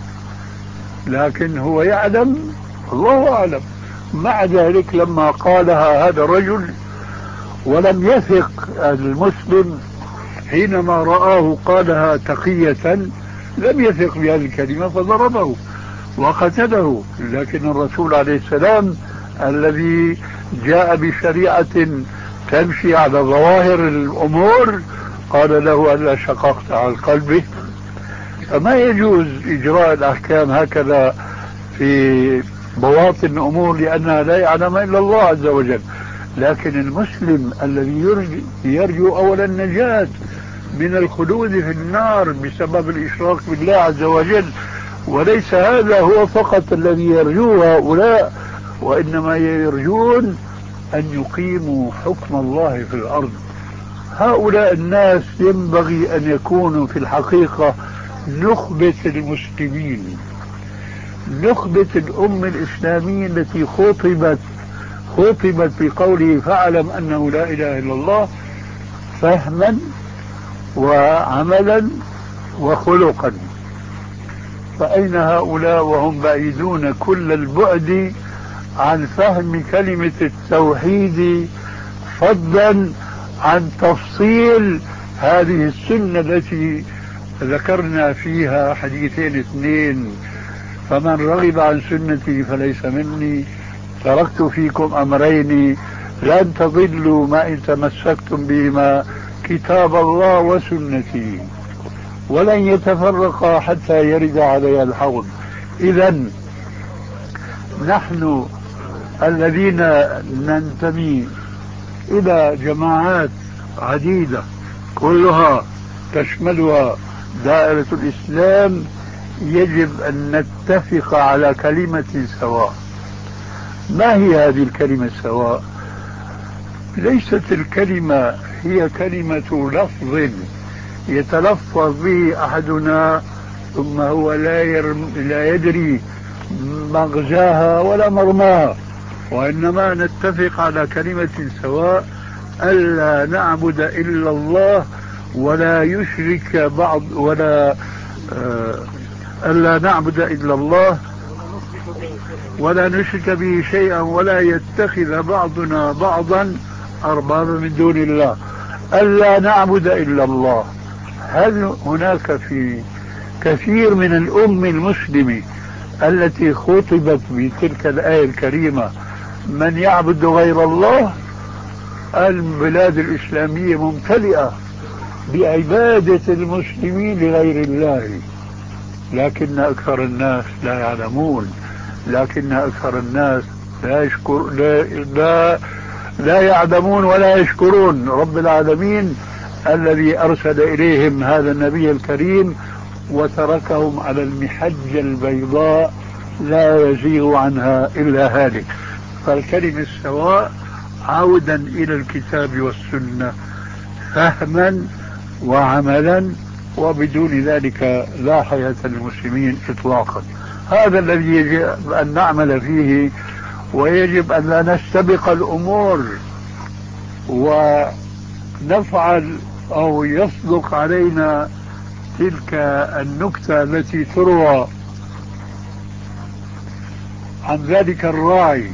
لكن هو يعلم، الله أعلم. مع ذلك لما قالها هذا الرجل ولم يثق المسلم حينما رآه قالها تقية، لم يثق بهذه الكلمة فضربه وقتله. لكن الرسول عليه السلام الذي جاء بشريعة تمشي على ظواهر الأمور قال له ألا شققت عن قلبه. فما يجوز إجراء الأحكام هكذا في بواطن أمور لأنها لا يعلم إلا الله عز وجل. لكن المسلم الذي يرجو, يرجو أولا النجاة من الخلود في النار بسبب الإشراك بالله عز وجل، وليس هذا هو فقط الذي يرجوه هؤلاء، وإنما يرجون أن يقيموا حكم الله في الأرض. هؤلاء الناس ينبغي أن يكونوا في الحقيقة نخبة المسلمين، نخبة الأمة الإسلامية التي خطبت خطبت بقوله فاعلم أنه لا إله إلا الله، فهما وعملا وخلقا. فأين هؤلاء وهم بعيدون كل البعد عن فهم كلمة التوحيد، فضلا عن تفصيل هذه السنة التي ذكرنا فيها حديثين اثنين: فمن رغب عن سنتي فليس مني، تركت فيكم أمرين لن تضلوا ما إن تمسكتم بهما، كتاب الله وسنتي، ولن يتفرقا حتى يرد علي الحوض. إذن نحن الذين ننتمي إلى جماعات عديدة كلها تشملها دائرة الإسلام يجب أن نتفق على كلمة سواء. ما هي هذه الكلمة السواء؟ ليست الكلمة هي كلمة لفظ يتلفظ به أحدنا ثم هو لا, يرم لا يدري مغزاها ولا مرماها، وإنما نتفق على كلمة سواء: ألا نعبد إلا الله ولا يشرك بعض ولا آه ألا نعبد إلا الله ولا نشرك به شيئا ولا يتخذ بعضنا بعضا أربابا من دون الله. ألا نعبد إلا الله. هل هناك في كثير من الأمة المسلمة التي خطبت بتلك الآية الكريمة من يعبد غير الله؟ البلاد الإسلامية ممتلئة بعبادة المسلمين لغير الله، لكن أكثر الناس لا يعلمون، لكن أكثر الناس لا يشكر لا, لا, لا يعلمون ولا يشكرون رب العالمين الذي أرسل إليهم هذا النبي الكريم وتركهم على المحجة البيضاء لا يزيغ عنها إلا هالك. فالكلمة السواء عودا إلى الكتاب والسنة فهما وعملا، وبدون ذلك لا حياة للمسلمين إطلاقا. هذا الذي يجب أن نعمل فيه، ويجب أن لا نستبق الأمور ونفعل أو يصدق علينا تلك النكتة التي تروى عن ذلك الراعي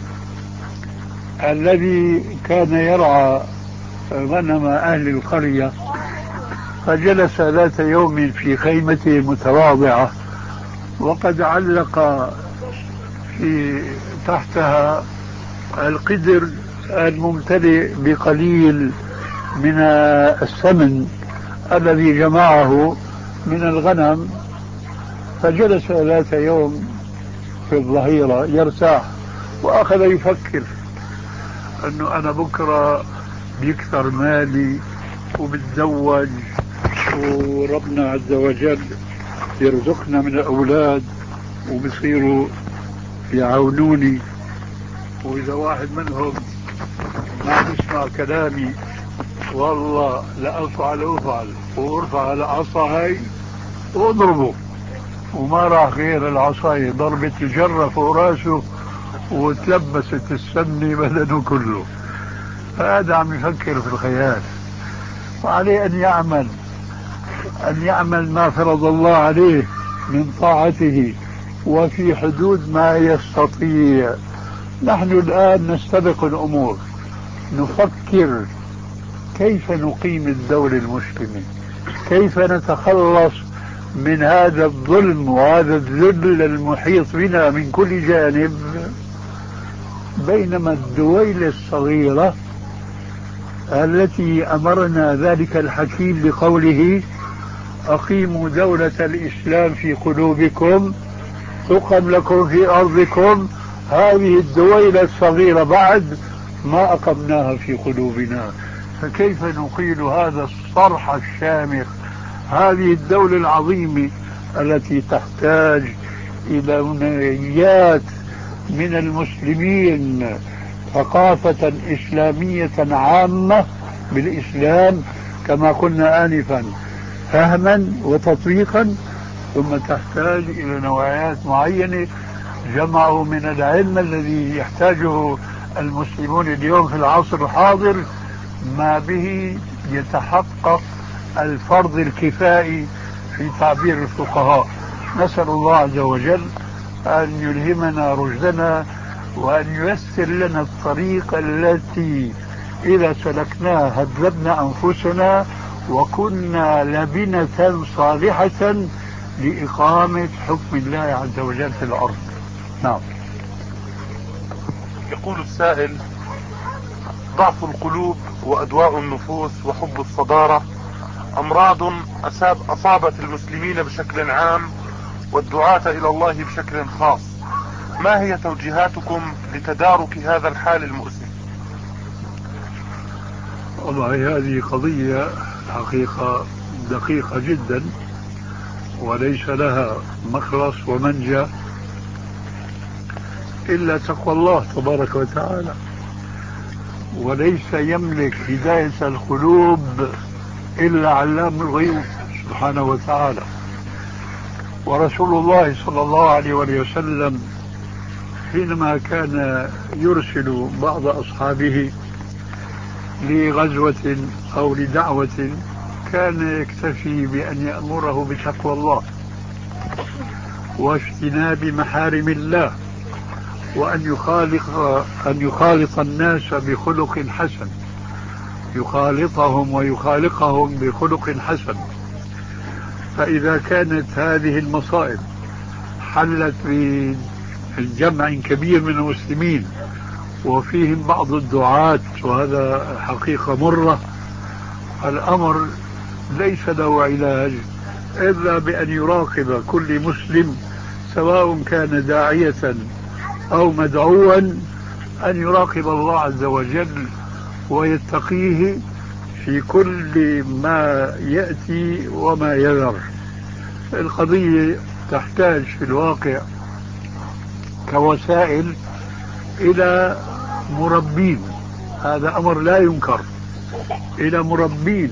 الذي كان يرعى غنم أهل القرية، فجلس ذات يوم في خيمته المتواضعة وقد علق في تحتها القدر الممتلئ بقليل من السمن الذي جمعه من الغنم. فجلس ذات يوم في الظهيرة يرتاح وأخذ يفكر أنه أنا بكرة بيكثر مالي وبتزوج وربنا عز وجل يرزقنا من الأولاد وبصيروا يعاونوني، وإذا واحد منهم ما بيسمع كلامي والله لأفعل أفعل وارفع العصا هاي واضربه، وما راح غير العصاية ضربة الجرة فوق راسه وتلبست السمنة بدنه كله. هذا عم يفكر في الخيال، وعليه أن يعمل أن يعمل ما فرض الله عليه من طاعته وفي حدود ما يستطيع. نحن الآن نستبق الأمور، نفكر كيف نقيم الدولة المسلمة، كيف نتخلص من هذا الظلم وهذا الذل المحيط بنا من كل جانب، بينما الدويلة الصغيرة التي أمرنا ذلك الحكيم بقوله أقيموا دولة الإسلام في قلوبكم تقم لكم في أرضكم، هذه الدويلة الصغيرة بعد ما أقمناها في قلوبنا، فكيف نقيل هذا الصرح الشامخ، هذه الدولة العظيمة التي تحتاج إلى ونيات من المسلمين، ثقافة إسلامية عامة بالإسلام كما قلنا آنفا، فهما وتطبيقا، ثم تحتاج إلى نوعيات معينة جمعوا من العلم الذي يحتاجه المسلمون اليوم في العصر الحاضر، ما به يتحقق الفرض الكفائي في تعبير الفقهاء. نسأل الله عز وجل أن يلهمنا رشدنا وأن ييسر لنا الطريق التي إذا سلكناها هذبنا أنفسنا وكنا لبنة صالحة لإقامة حكم الله عز وجل في الأرض. نعم. يقول السائل: ضعف القلوب وأدواء النفوس وحب الصدارة أمراض أصاب أصابت المسلمين بشكل عام والدعاة إلى الله بشكل خاص، ما هي توجيهاتكم لتدارك هذا الحال المؤسف؟ والله هذه قضية حقيقة دقيقة جدا وليس لها مخلص ومنجى إلا تقوى الله تبارك وتعالى، وليس يملك هداية القلوب إلا علام الغيوب سبحانه وتعالى. ورسول الله صلى الله عليه وسلم حينما كان يرسل بعض أصحابه لغزوة أو لدعوة كان يكتفي بأن يأمره بتقوى الله واجتناب محارم الله وأن يخالق أن يخالط الناس بخلق حسن، يخالطهم ويخالقهم بخلق حسن. فإذا كانت هذه المصائب حلت بالجمع كبير من المسلمين وفيهم بعض الدعاة، وهذا حقيقة مرة، الأمر ليس له علاج إلا بأن يراقب كل مسلم سواء كان داعية أو مدعوا أن يراقب الله عز وجل ويتقيه في كل ما يأتي وما يذر. القضية تحتاج في الواقع كوسائل إلى مربين، هذا أمر لا ينكر، إلى مربين،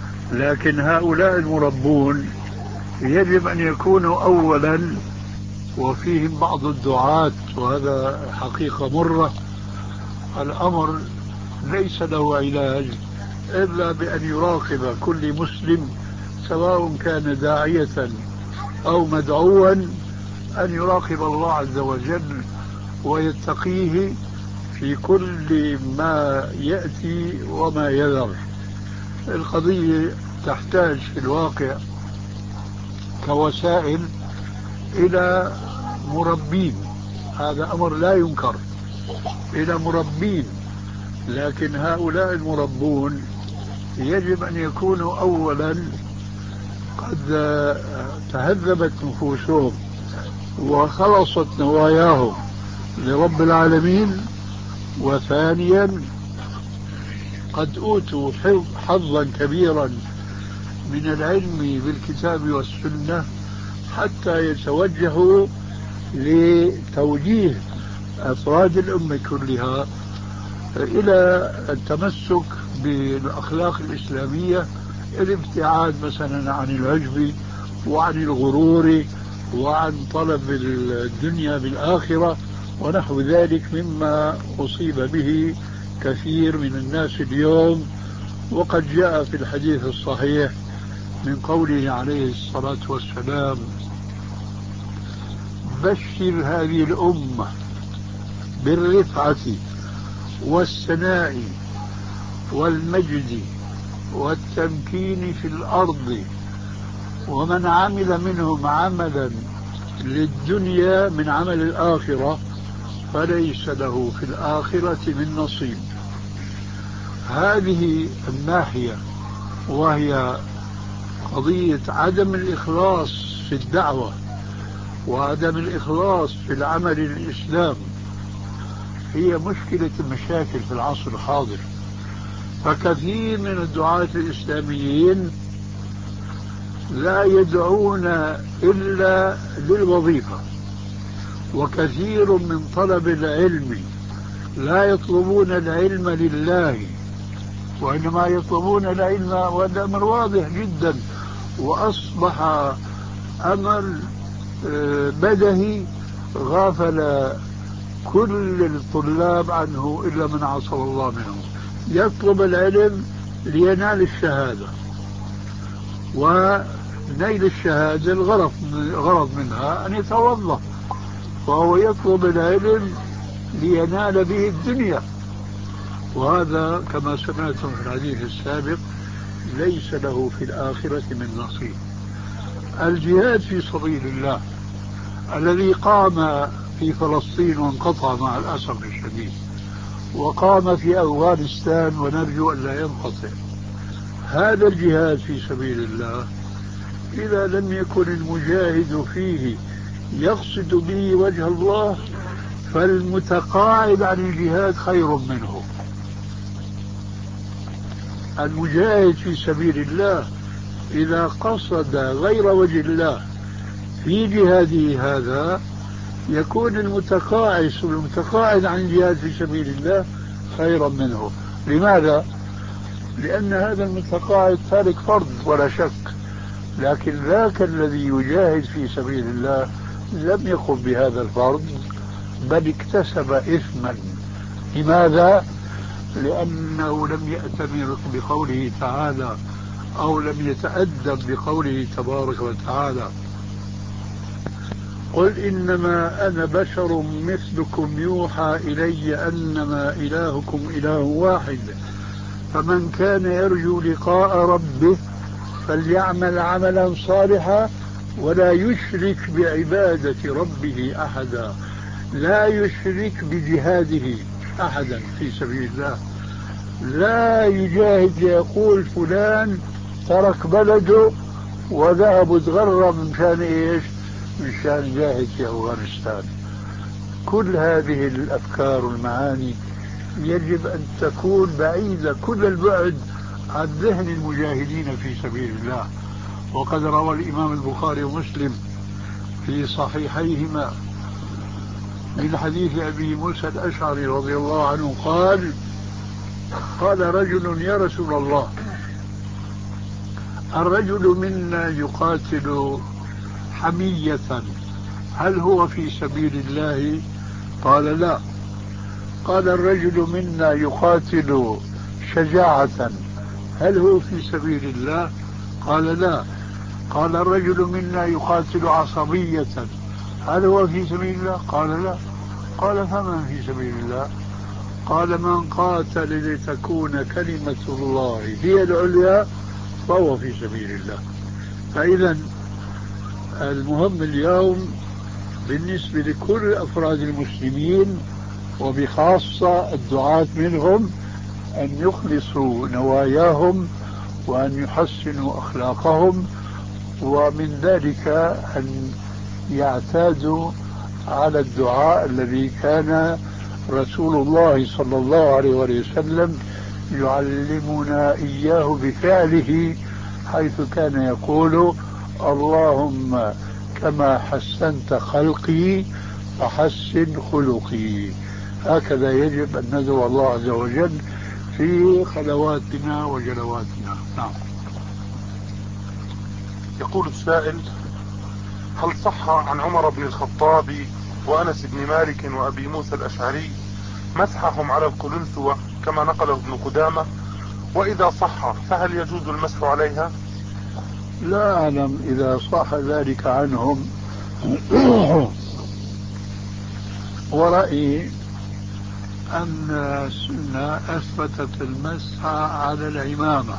لكن هؤلاء المربون يجب أن يكونوا أولا وفيهم بعض الدعاة، وهذا حقيقة مرة. الأمر ليس له علاج إلا بأن يراقب كل مسلم سواء كان داعية أو مدعوا أن يراقب الله عز وجل ويتقيه في كل ما يأتي وما يذر. القضية تحتاج في الواقع كوسائل إلى مربين، هذا أمر لا ينكر، إلى مربين، لكن هؤلاء المربون يجب أن يكونوا أولا قد تهذبت نفوسهم وخلصت نواياهم لرب العالمين، وثانيا قد أوتوا حظا كبيرا من العلم بالكتاب والسنة حتى يتوجهوا لتوجيه أفراد الأمة كلها إلى التمسك بالأخلاق الإسلامية، الابتعاد مثلا عن العجب وعن الغرور وعن طلب الدنيا بالآخرة ونحو ذلك مما أصيب به كثير من الناس اليوم. وقد جاء في الحديث الصحيح من قوله عليه الصلاة والسلام: بشر هذه الأمة بالرفعة والسناء والمجد والتمكين في الأرض، ومن عمل منهم عملا للدنيا من عمل الآخرة فليس له في الآخرة من نصيب. هذه الناحية وهي قضية عدم الإخلاص في الدعوة وعدم الإخلاص في العمل الإسلام هي مشكلة المشاكل في العصر الحاضر. فكثير من الدعاة الإسلاميين لا يدعون إلا للوظيفة، وكثير من طلب العلم لا يطلبون العلم لله وإنما يطلبون العلم، وهذا أمر واضح جدا وأصبح أمر بدهي غافل كل الطلاب عنه إلا من عصى الله منهم. يطلب العلم لينال الشهادة، ونيل الشهادة الغرض غرض منها أن يتوظف، فهو يطلب العلم لينال به الدنيا، وهذا كما سمعتم في الحديث السابق ليس له في الآخرة من نصيب. الجهاد في سبيل الله الذي قام في فلسطين وانقطع مع الأسف الشديد، وقام في أفغانستان ونرجو أن لا ينقطع، هذا الجهاد في سبيل الله إذا لم يكن المجاهد فيه يقصد به وجه الله فالمتقاعد عن الجهاد خير منه. المجاهد في سبيل الله إذا قصد غير وجه الله في جهاده هذا يكون المتقاعد المتقاعد عن الجهاد في سبيل الله خيرا منه. لماذا؟ لأن هذا المتقاعد تارك فرض ولا شك، لكن ذاك الذي يجاهد في سبيل الله لم يقم بهذا الفرض بل اكتسب إثما. لماذا؟ لأنه لم يأتمر بقوله تعالى أو لم يتأدب بقوله تبارك وتعالى: قل إنما أنا بشر مثلكم يوحى إلي أنما إلهكم إله واحد فمن كان يرجو لقاء ربه فليعمل عملا صالحا ولا يشرك بعبادة ربه أحدا. لا يشرك بجهاده أحدا في سبيل الله، لا يجاهد ليقول فلان ترك بلده وذهب وتغرب من شان إيش؟ من شان جاهد في أفغانستان. كل هذه الأفكار والمعاني يجب أن تكون بعيدة كل البعد عن ذهن المجاهدين في سبيل الله. وقد روى الإمام البخاري ومسلم في صحيحيهما من حديث أبي موسى الأشعري رضي الله عنه قال: قال رجل: يا رسول الله، الرجل منا يقاتل حمية هل هو في سبيل الله؟ قال لا. قال الرجل منا يقاتل شجاعة، هل هو في سبيل الله؟ قال لا. قال الرجل منا يقاتل عصبية، هل هو في سبيل الله؟ قال لا. قال فمن في سبيل الله؟ قال من قاتل لتكون كلمة الله هي العليا فهو في سبيل الله. فإذا المهم اليوم بالنسبة لكل أفراد المسلمين وبخاصة الدعاة منهم أن يخلصوا نواياهم وأن يحسنوا أخلاقهم، ومن ذلك أن يعتادوا على الدعاء الذي كان رسول الله صلى الله عليه وسلم يعلمنا إياه بفعله، حيث كان يقول اللهم كما حسنت خلقي فحسن خلقي. هكذا يجب أن ندعو الله عز وجل في خلواتنا وجلواتنا. نعم. يقول السائل: هل صح عن عمر بن الخطاب وأنس بن مالك وأبي موسى الأشعري مسحهم على القلنسوة كما نقله ابن قدامة؟ وإذا صح فهل يجوز المسح عليها؟ لا أعلم إذا صح ذلك عنهم. ورأيي أن السنة أثبتت المسح على العمامة،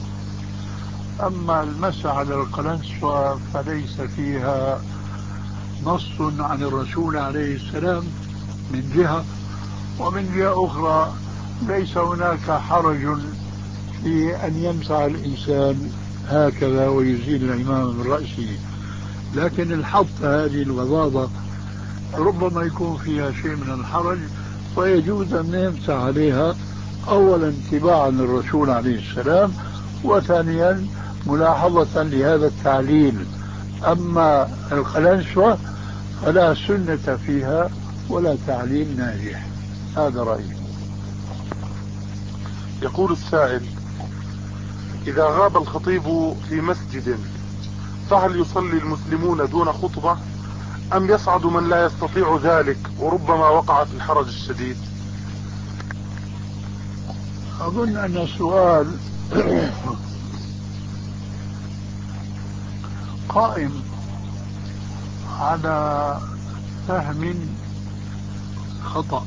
أما المسح على القلنسوة فليس فيها نص عن الرسول عليه السلام من جهة، ومن جهة أخرى ليس هناك حرج في أن يمسح الإنسان هكذا ويزيل العمامة من رأسه، لكن الحط هذه الوضاضة ربما يكون فيها شيء من الحرج، ويجوز أن يمسح عليها أولا اتباعا للرسول عليه السلام، وثانيا ملاحظة لهذا التعليل. أما القلنسوة فلا سنة فيها ولا تعليل ناجح. هذا رأيي. يقول السائل: إذا غاب الخطيب في مسجد فهل يصلي المسلمون دون خطبة أم يصعد من لا يستطيع ذلك وربما وقع في الحرج الشديد؟ أظن أن السؤال قائم على فهم خطأ،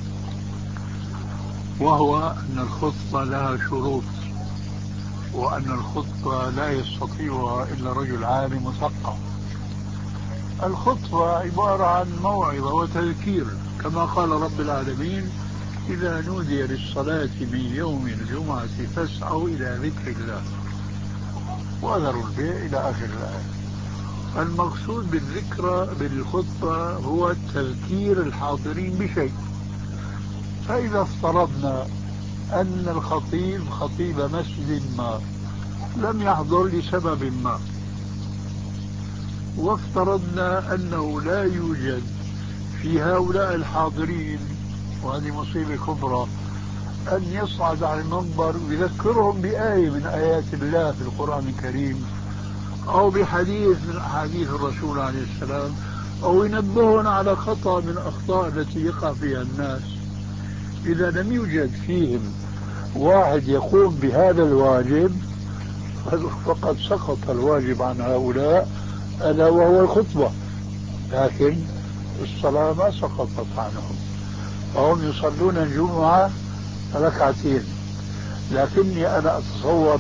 وهو أن الخطبة لها شروط، وأن الخطبة لا يستطيعها إلا رجل عالم مثقف. الخطبة عبارة عن موعظة وتذكير، كما قال رب العالمين: إذا نودي للصلاة من يوم الجمعة فاسعوا إلى ذكر الله وذروا البيع إلى آخر الآية. المقصود بالذكرى بالخطبة هو تذكير الحاضرين بشيء. فإذا افترضنا أن الخطيب خطيب مسجد ما لم يحضر لسبب ما، وافترضنا أنه لا يوجد في هؤلاء الحاضرين، وهذه مصيبة كبرى، أن يصعد على المنبر ويذكرهم بآية من آيات الله في القرآن الكريم أو بحديث من أحاديث الرسول عليه السلام، أو ينبهون على خطأ من الأخطاء التي يقع فيها الناس. إذا لم يوجد فيهم واحد يقوم بهذا الواجب فقد سقط الواجب عن هؤلاء، ألا وهو الخطبة. لكن الصلاة ما سقطت عنهم، فهم يصلون الجمعة ركعتين. لكني أنا أتصور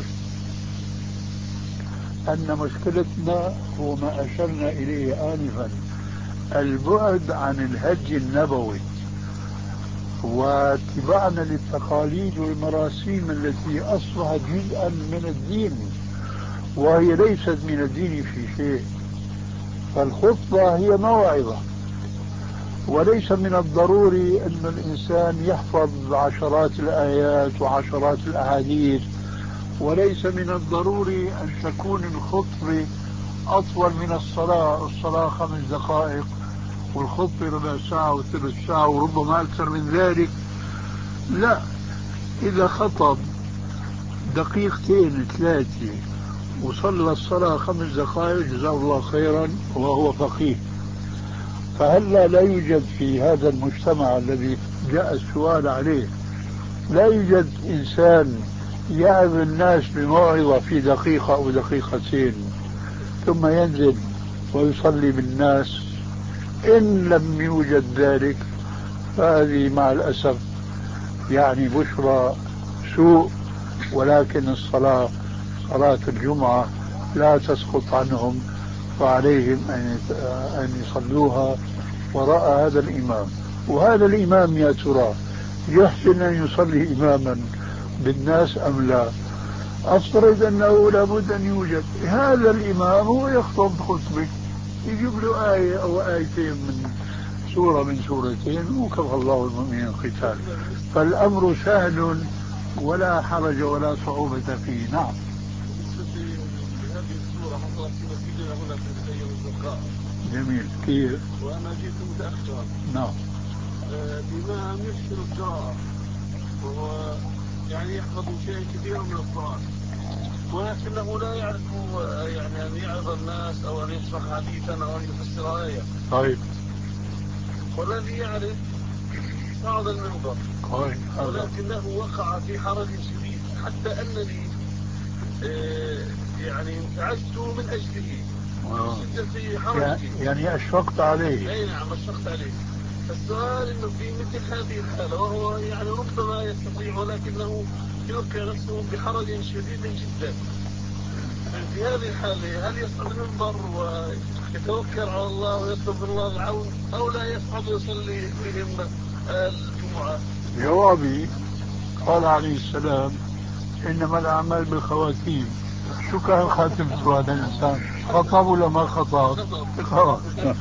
أن مشكلتنا هو ما أشرنا إليه آنفا، البعد عن الهدي النبوي واتباعنا للتقاليد والمراسيم التي أصبحت جزءا من الدين وهي ليست من الدين في شيء. فالخطبة هي موعظة، وليس من الضروري أن الإنسان يحفظ عشرات الآيات وعشرات الأحاديث، وليس من الضروري أن تكون الخطبة أطول من الصلاة. الصلاة خمس دقائق والخطبة ربع ساعة وثلث ساعة وربما أكثر من ذلك. لا، إذا خطب دقيقتين ثلاثة وصلى الصلاة خمس دقائق جزاه الله خيرا وهو فقيه. فهلا لا يوجد في هذا المجتمع الذي جاء السؤال عليه، لا يوجد إنسان يعظ الناس بموعظة في دقيقة أو دقيقتين ثم ينزل ويصلي بالناس؟ إن لم يوجد ذلك فهذه مع الأسف يعني بشرى سوء، ولكن الصلاة صلاة الجمعة لا تسقط عنهم، وعليهم أن يصلوها وراء هذا الإمام. وهذا الإمام يا ترى يحسن أن يصلي إماما بالناس أم لا؟ أفترض أنه لابد أن يوجد هذا الإمام هو يخطب خطبة يجيب له آية أو آيتين من سورة من سورتين وكفى الله المؤمنين القتال، فالأمر سهل ولا حرج ولا صعوبة فيه. نعم. هذه الصورة حصلت في مسجدنا هنا في المسير الزرقاء. جميل. كيف؟ وأنا جئت متأخرا. نعم. بما يكثر القراءة وهو يعني يحفظ شيء كثير من القرآن، ولكنه لا يعرف يعني أن يعظ الناس أو أن يشرح حديثا أو أن يفسر آية. طيب. والذي يعرف صعد المنبر. طيب. ولكنه وقع في حرج شديد حتى أنني يعني انزعجت من أجله. شدة حرجي. يعني أشفقت عليه. أي نعم أشفقت عليه. السؤال إنه في مثل هذه الحالة وهو يعني ربما يستطيع ولكنه يوقع نفسه بحرج شديد جدا، في هذه الحالة هل يصعد المنبر ويتوكل على الله ويطلب الله العون أو لا يصعد ويصلي بهم الجمعة؟ جوابي قال عليه السلام إنما الأعمال بالخواتيم. شو كان خاتمته هذا الإنسان؟ خطب ولا ما خطب؟ خلاص.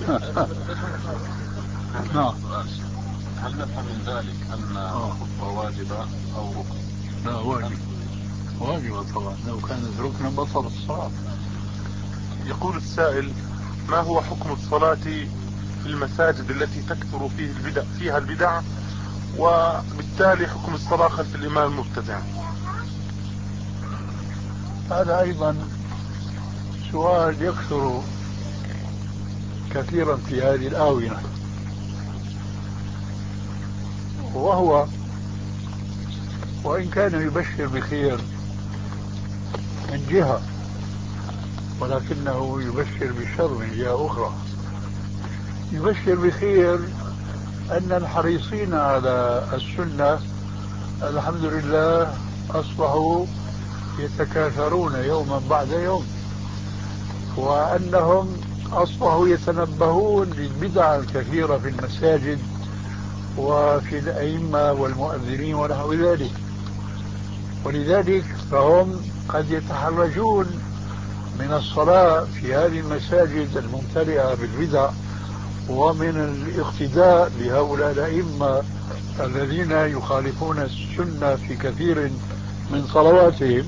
نعم. هل نفهم من ذلك أن الخطبة واجبة أو ركن؟ لا واجب، واجبة طبعا، لو كانت ركنا بطل الصلاة. يقول السائل: ما هو حكم الصلاة في المساجد التي تكثر فيه البدع فيها البدع وبالتالي حكم الصلاة خلف الإمام المبتدع؟ هذا أيضا سؤال يكثر كثيرا في هذه الآونة، وهو وإن كان يبشر بخير من جهة ولكنه يبشر بشر من جهة أخرى. يبشر بخير أن الحريصين على السنة الحمد لله أصبحوا يتكاثرون يوما بعد يوم، وأنهم أصبحوا يتنبهون للبدع الكثيرة في المساجد وفي الأئمة والمؤذنين ونحو ذلك، ولذلك فهم قد يتحرجون من الصلاة في هذه المساجد الممتلئة بالبدع ومن الاقتداء بهؤلاء الأئمة الذين يخالفون السنة في كثير من صلواتهم.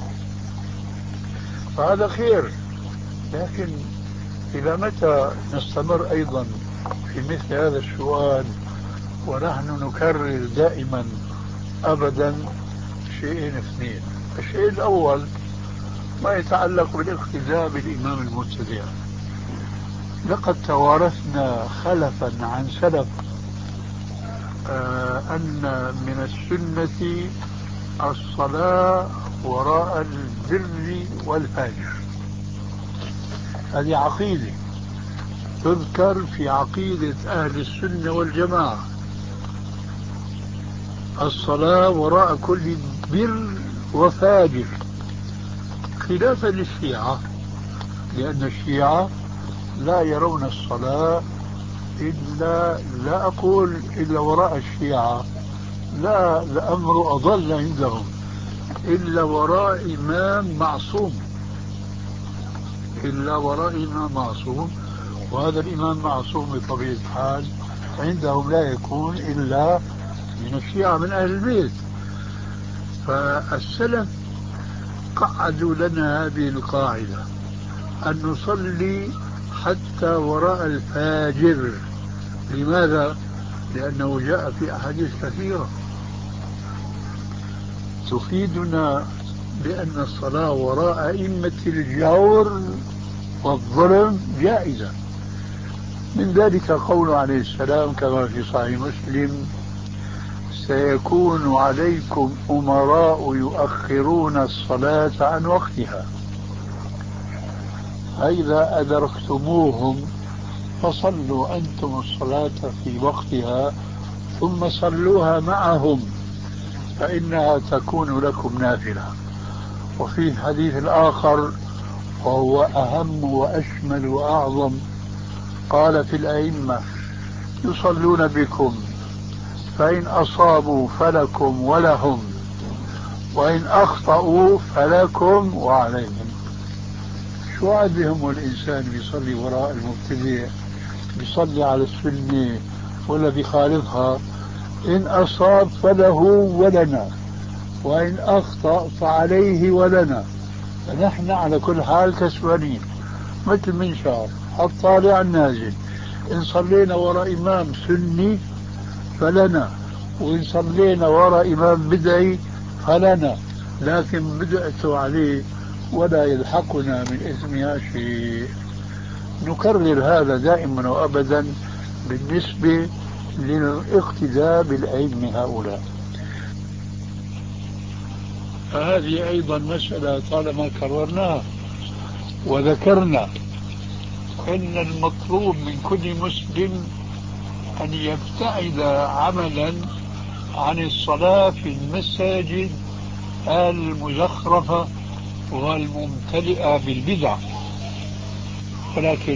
فهذا خير، لكن إلى متى نستمر أيضا في مثل هذا السؤال ونحن نكرر دائما أبدا شيئين اثنين؟ الشيء الأول ما يتعلق بالاقتداء بالإمام المبتدع. لقد توارثنا خلفا عن سلف آه أن من السنة الصلاة وراء البر والفاجر. هذه عقيدة تذكر في عقيدة أهل السنة والجماعة، الصلاة وراء كل بر وفاجر، خلافا للشيعة، لأن الشيعة لا يرون الصلاة إلا، لا أقول إلا وراء الشيعة، لا، الأمر أضل عندهم، إلا وراء إمام معصوم، إلا وراء إمام معصوم. وهذا الإمام معصوم بطبيعة الحال عندهم لا يكون إلا من الشيعة من أهل البيت. فالسلف قعدوا لنا هذه القاعدة أن نصلي حتى وراء الفاجر. لماذا؟ لأنه جاء في أحاديث كثيرة تفيدنا بأن الصلاة وراء أئمة الجور والظلم جائزة. من ذلك قول عليه السلام كما في صحيح مسلم: سيكون عليكم أمراء يؤخرون الصلاة عن وقتها، فإذا أدركتموهم فصلوا أنتم الصلاة في وقتها ثم صلوها معهم فإنها تكون لكم نافلة. وفي الحديث الآخر وهو أهم وأشمل وأعظم قال: في الأئمة يصلون بكم فإن أصابوا فلكم ولهم وإن أخطأوا فلكم وعليهم. شو عاد بهم الإنسان بيصلي وراء المبتدع، بيصلي على السنة ولا بيخالفها؟ إن أصاب فله ولنا وإن أخطأ فعليه ولنا، فنحن على كل حال كسبانين مثل منشار الطالع النازل. إن صلينا وراء إمام سني فلنا، وإن صلينا وراء إمام بدعي فلنا، لكن بدأت عليه ولا يلحقنا من اسمها شيء. نكرر هذا دائما وأبدا بالنسبة للاقتداء بالأئمة هؤلاء. فهذه أيضا مسألة طالما كررناها وذكرنا أن المطلوب من كل مسلم أن يبتعد عملا عن الصلاة في المساجد المزخرفة والممتلئة بالبدع. ولكن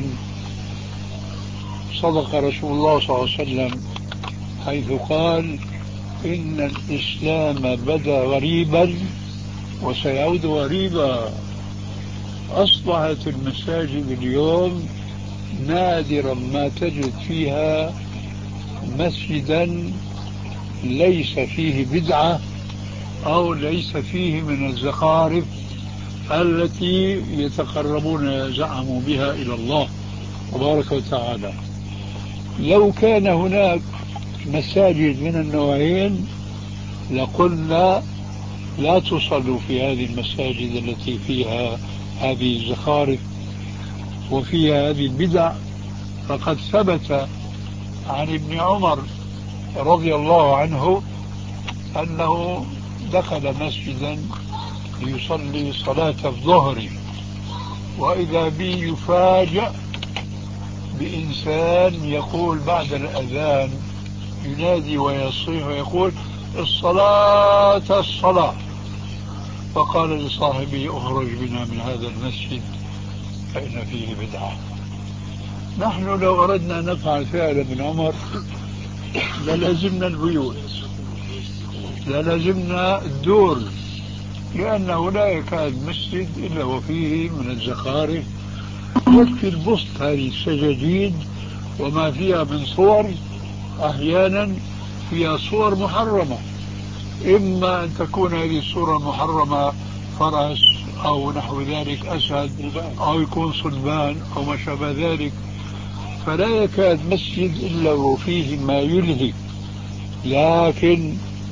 صدق رسول الله صلى الله عليه وسلم حيث قال: إن الإسلام بدأ غريبا وسيعود غريبا. أصبحت المساجد اليوم نادرا ما تجد فيها مسجدا ليس فيه بدعة أو ليس فيه من الزخارف التي يتقربون زعموا بها إلى الله تبارك وتعالى. لو كان هناك مساجد من النوعين لقلنا لا تصلوا في هذه المساجد التي فيها هذه الزخارف وفيها هذه البدع. فقد ثبت عن ابن عمر رضي الله عنه أنه دخل مسجدا ليصلي صلاة الظهر، وإذا به يفاجأ بإنسان يقول بعد الأذان ينادي ويصيح ويقول: الصلاة الصلاة. فقال لصاحبه: اخرج بنا من هذا المسجد فإن فيه بدعة. نحن لو أردنا أن نفعل فعل ابن عمر للزمنا البيوت، للزمنا الدور، لأنه لا يكاد مسجد إلا وفيه من الزخارف. يكفي البسط هذه السجاجيد وما فيها من صور، أحيانا فيها صور محرمة، إما أن تكون هذه الصورة المحرمة فرس أو نحو ذلك، أسد، أو يكون صلبان أو ما شابه ذلك. فلا يكاد مسجد إلا وفيه ما يلهي. لكن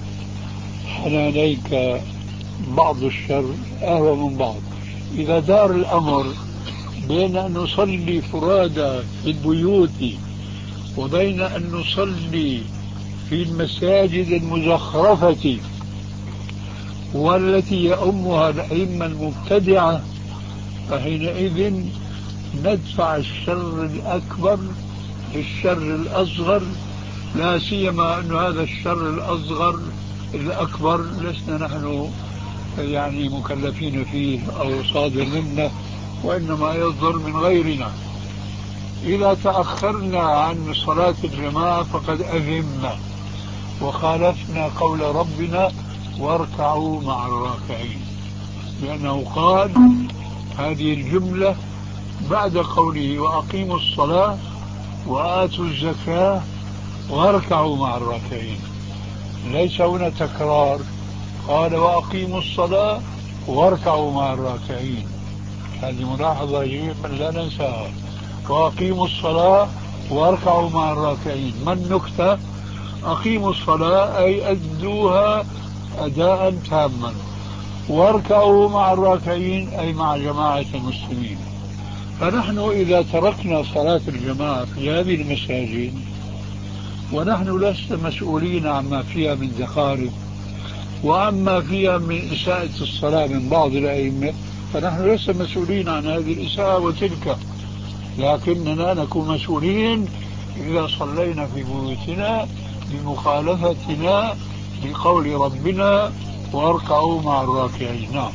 حنانيك بعض الشر أهوى من بعض. إذا دار الأمر بين أن نصلي فرادى في البيوت وبين أن نصلي في المساجد المزخرفة والتي يؤمها الأئمة المبتدعة، فحينئذ ندفع الشر الأكبر بالشر الأصغر، لا سيما أن هذا الشر الأصغر الأكبر لسنا نحن يعني مكلفين فيه أو صادر منا، وإنما يصدر من غيرنا. إذا تأخرنا عن صلاة الجماعة فقد أثمنا وخالفنا قول ربنا: واركعوا مع الراكعين، لأنه قال هذه الجملة بعد قوله: وأقيموا الصلاة وآتوا الزكاة واركعوا مع الراكعين. ليس هنا تكرار، قال: وأقيموا الصلاة واركعوا مع الراكعين. هذه ملاحظة يجب أن لا ننساها. وأقيموا الصلاة واركعوا مع الراكعين. ما النكتة؟ أقيموا الصلاة أي أدوها أداء تاما، واركعوا مع الراكعين أي مع جماعة المسلمين. فنحن إذا تركنا صلاة الجماعة في هذه المساجد ونحن لسنا مسؤولين عما فيها من زخارف وعما فيها من إساءة الصلاة من بعض الأئمة، فنحن لسنا مسؤولين عن هذه الإساءة وتلك، لكننا نكون مسؤولين إذا صلينا في بيوتنا بمخالفتنا لقول ربنا واركعوا مع الراكعين. نعم.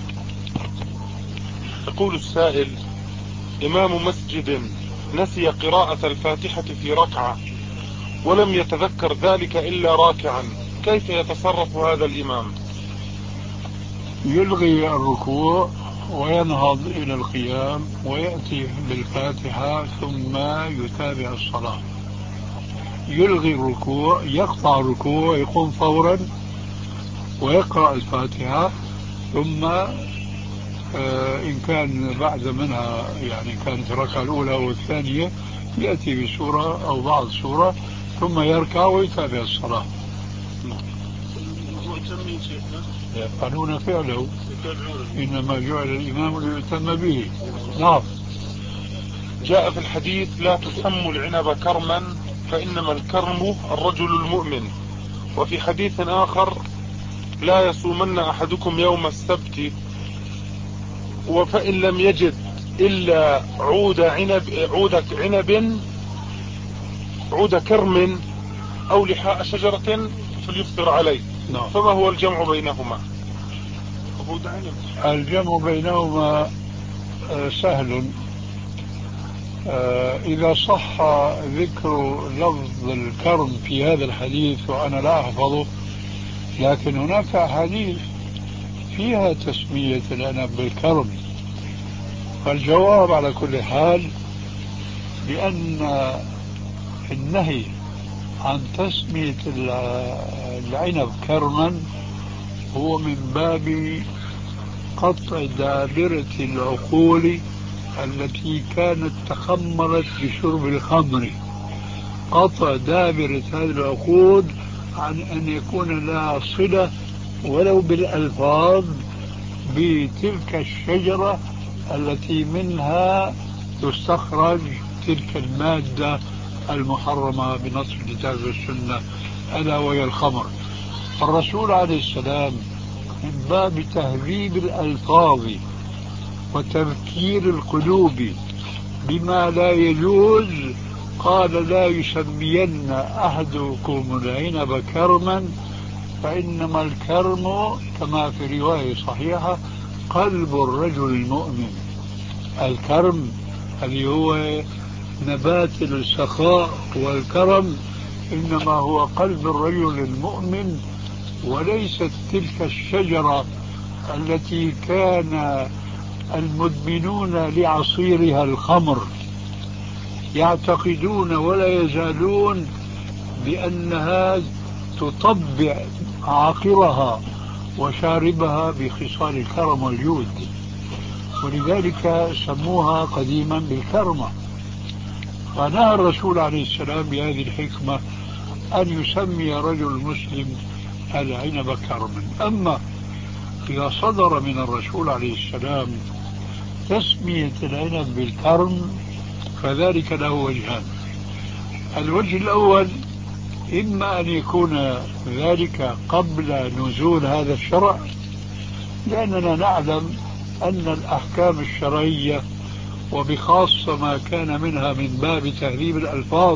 يقول السائل: إمام مسجد نسي قراءة الفاتحة في ركعة ولم يتذكر ذلك إلا راكعا، كيف يتصرف هذا الإمام؟ يلغي الركوع وينهض إلى القيام ويأتي بالفاتحة ثم يتابع الصلاة. يلغي الركوع، يقطع الركوع ويقوم فورا ويقرأ الفاتحة، ثم آه إن كان بعد منها يعني كانت الركعة الأولى والثانية يأتي بسورة أو بعض سورة ثم يركع ويتابع الصلاة. يفعلون فعله، إنما جعل الإمام ليؤتم به. نعم. جاء في الحديث: لا تسموا العنب كرما فإنما الكرم الرجل المؤمن. وفي حديث آخر: لا يصومن أحدكم يوم السبت وفإن لم يجد إلا عود عنب عود عنب عود كرم أو لحاء شجرة فليفطر عليه. نعم. فما هو الجمع بينهما؟ الجمع بينهما سهل. إذا صح ذكر لفظ الكرم في هذا الحديث وأنا لا أحفظه، لكن هناك أحاديث فيها تسمية العنب بالكرم، فالجواب على كل حال بأن النهي عن تسمية العنب كرما هو من باب قطع دابرة العقول التي كانت تخمرت بشرب الخمر، قطع دابرة هذه العقول عن أن يكون لها صلة ولو بالألفاظ بتلك الشجرة التي منها تستخرج تلك المادة المحرمة بنص الكتاب والسنة ألا وهي الخمر. الرسول عليه السلام من باب تهذيب الألفاظ وتذكير القلوب بما لا يجوز قال: لا يسمين أحدكم العنب كرما فإنما الكرم كما في رواية صحيحة قلب الرجل المؤمن. الكرم الذي هو نبات السخاء والكرم إنما هو قلب الرجل المؤمن، وليست تلك الشجرة التي كان المدمنون لعصيرها الخمر يعتقدون ولا يزالون بأنها تطبع عاقرها وشاربها بخصال الكرم والجود، ولذلك سموها قديما بالكرمة. فنهى الرسول عليه السلام بهذه الحكمة أن يسمي رجل مسلم العنب كرما. أما إذا صدر من الرسول عليه السلام تسمية العنب بالكرم فذلك له وجهان. الوجه الأول إما أن يكون ذلك قبل نزول هذا الشرع، لأننا نعلم أن الأحكام الشرعية وبخاصة ما كان منها من باب تهذيب الألفاظ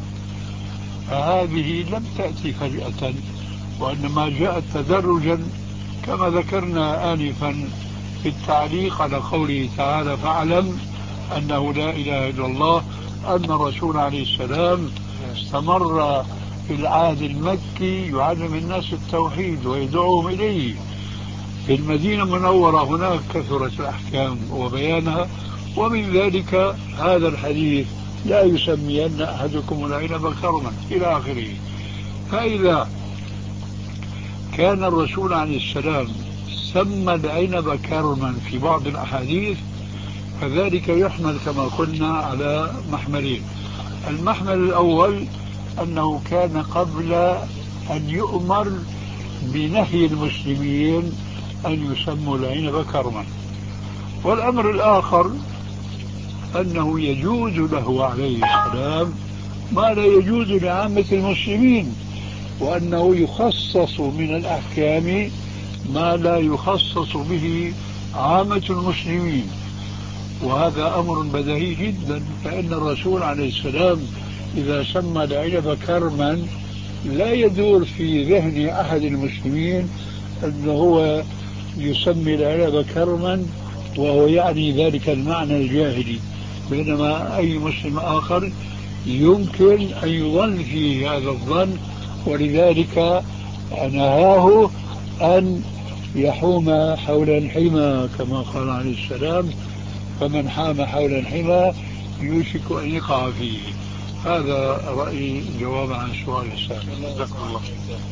فهذه لم تأتي فجأة، وإنما جاءت تدرجا كما ذكرنا آنفا في التعليق على قوله تعالى: فاعلم أنه لا إله إلا الله، أن الرسول عليه السلام استمر في العهد المكي يعلم الناس التوحيد ويدعوهم إليه. في المدينة المنورة هناك كثرت الأحكام وبيانها، ومن ذلك هذا الحديث: لا يسمين أحدكم العنب كرما إلى آخره. فإذا كان الرسول عليه السلام سمى العنب كرما في بعض الأحاديث فذلك يحمل كما قلنا على محملين. المحمل الأول أنه كان قبل أن يؤمر بنهي المسلمين أن يسموا العنب كرما. والأمر الآخر أنه يجوز له عليه السلام ما لا يجوز لعامة المسلمين، وأنه يخصص من الأحكام ما لا يخصص به عامة المسلمين. وهذا أمر بديهي جدا، فإن الرسول عليه السلام إذا سمى العنب كرما لا يدور في ذهن أحد المسلمين أنه هو يسمي العنب كرما وهو يعني ذلك المعنى الجاهلي، بينما أي مسلم آخر يمكن أن يظن فيه هذا الظن، ولذلك نهاه أن يحوم حول الحمى كما قال عليه السلام: فمن حام حول الحمى يوشك أن يقع فيه. هذا رأيي جواب عن سؤال السابق. جزاكم الله.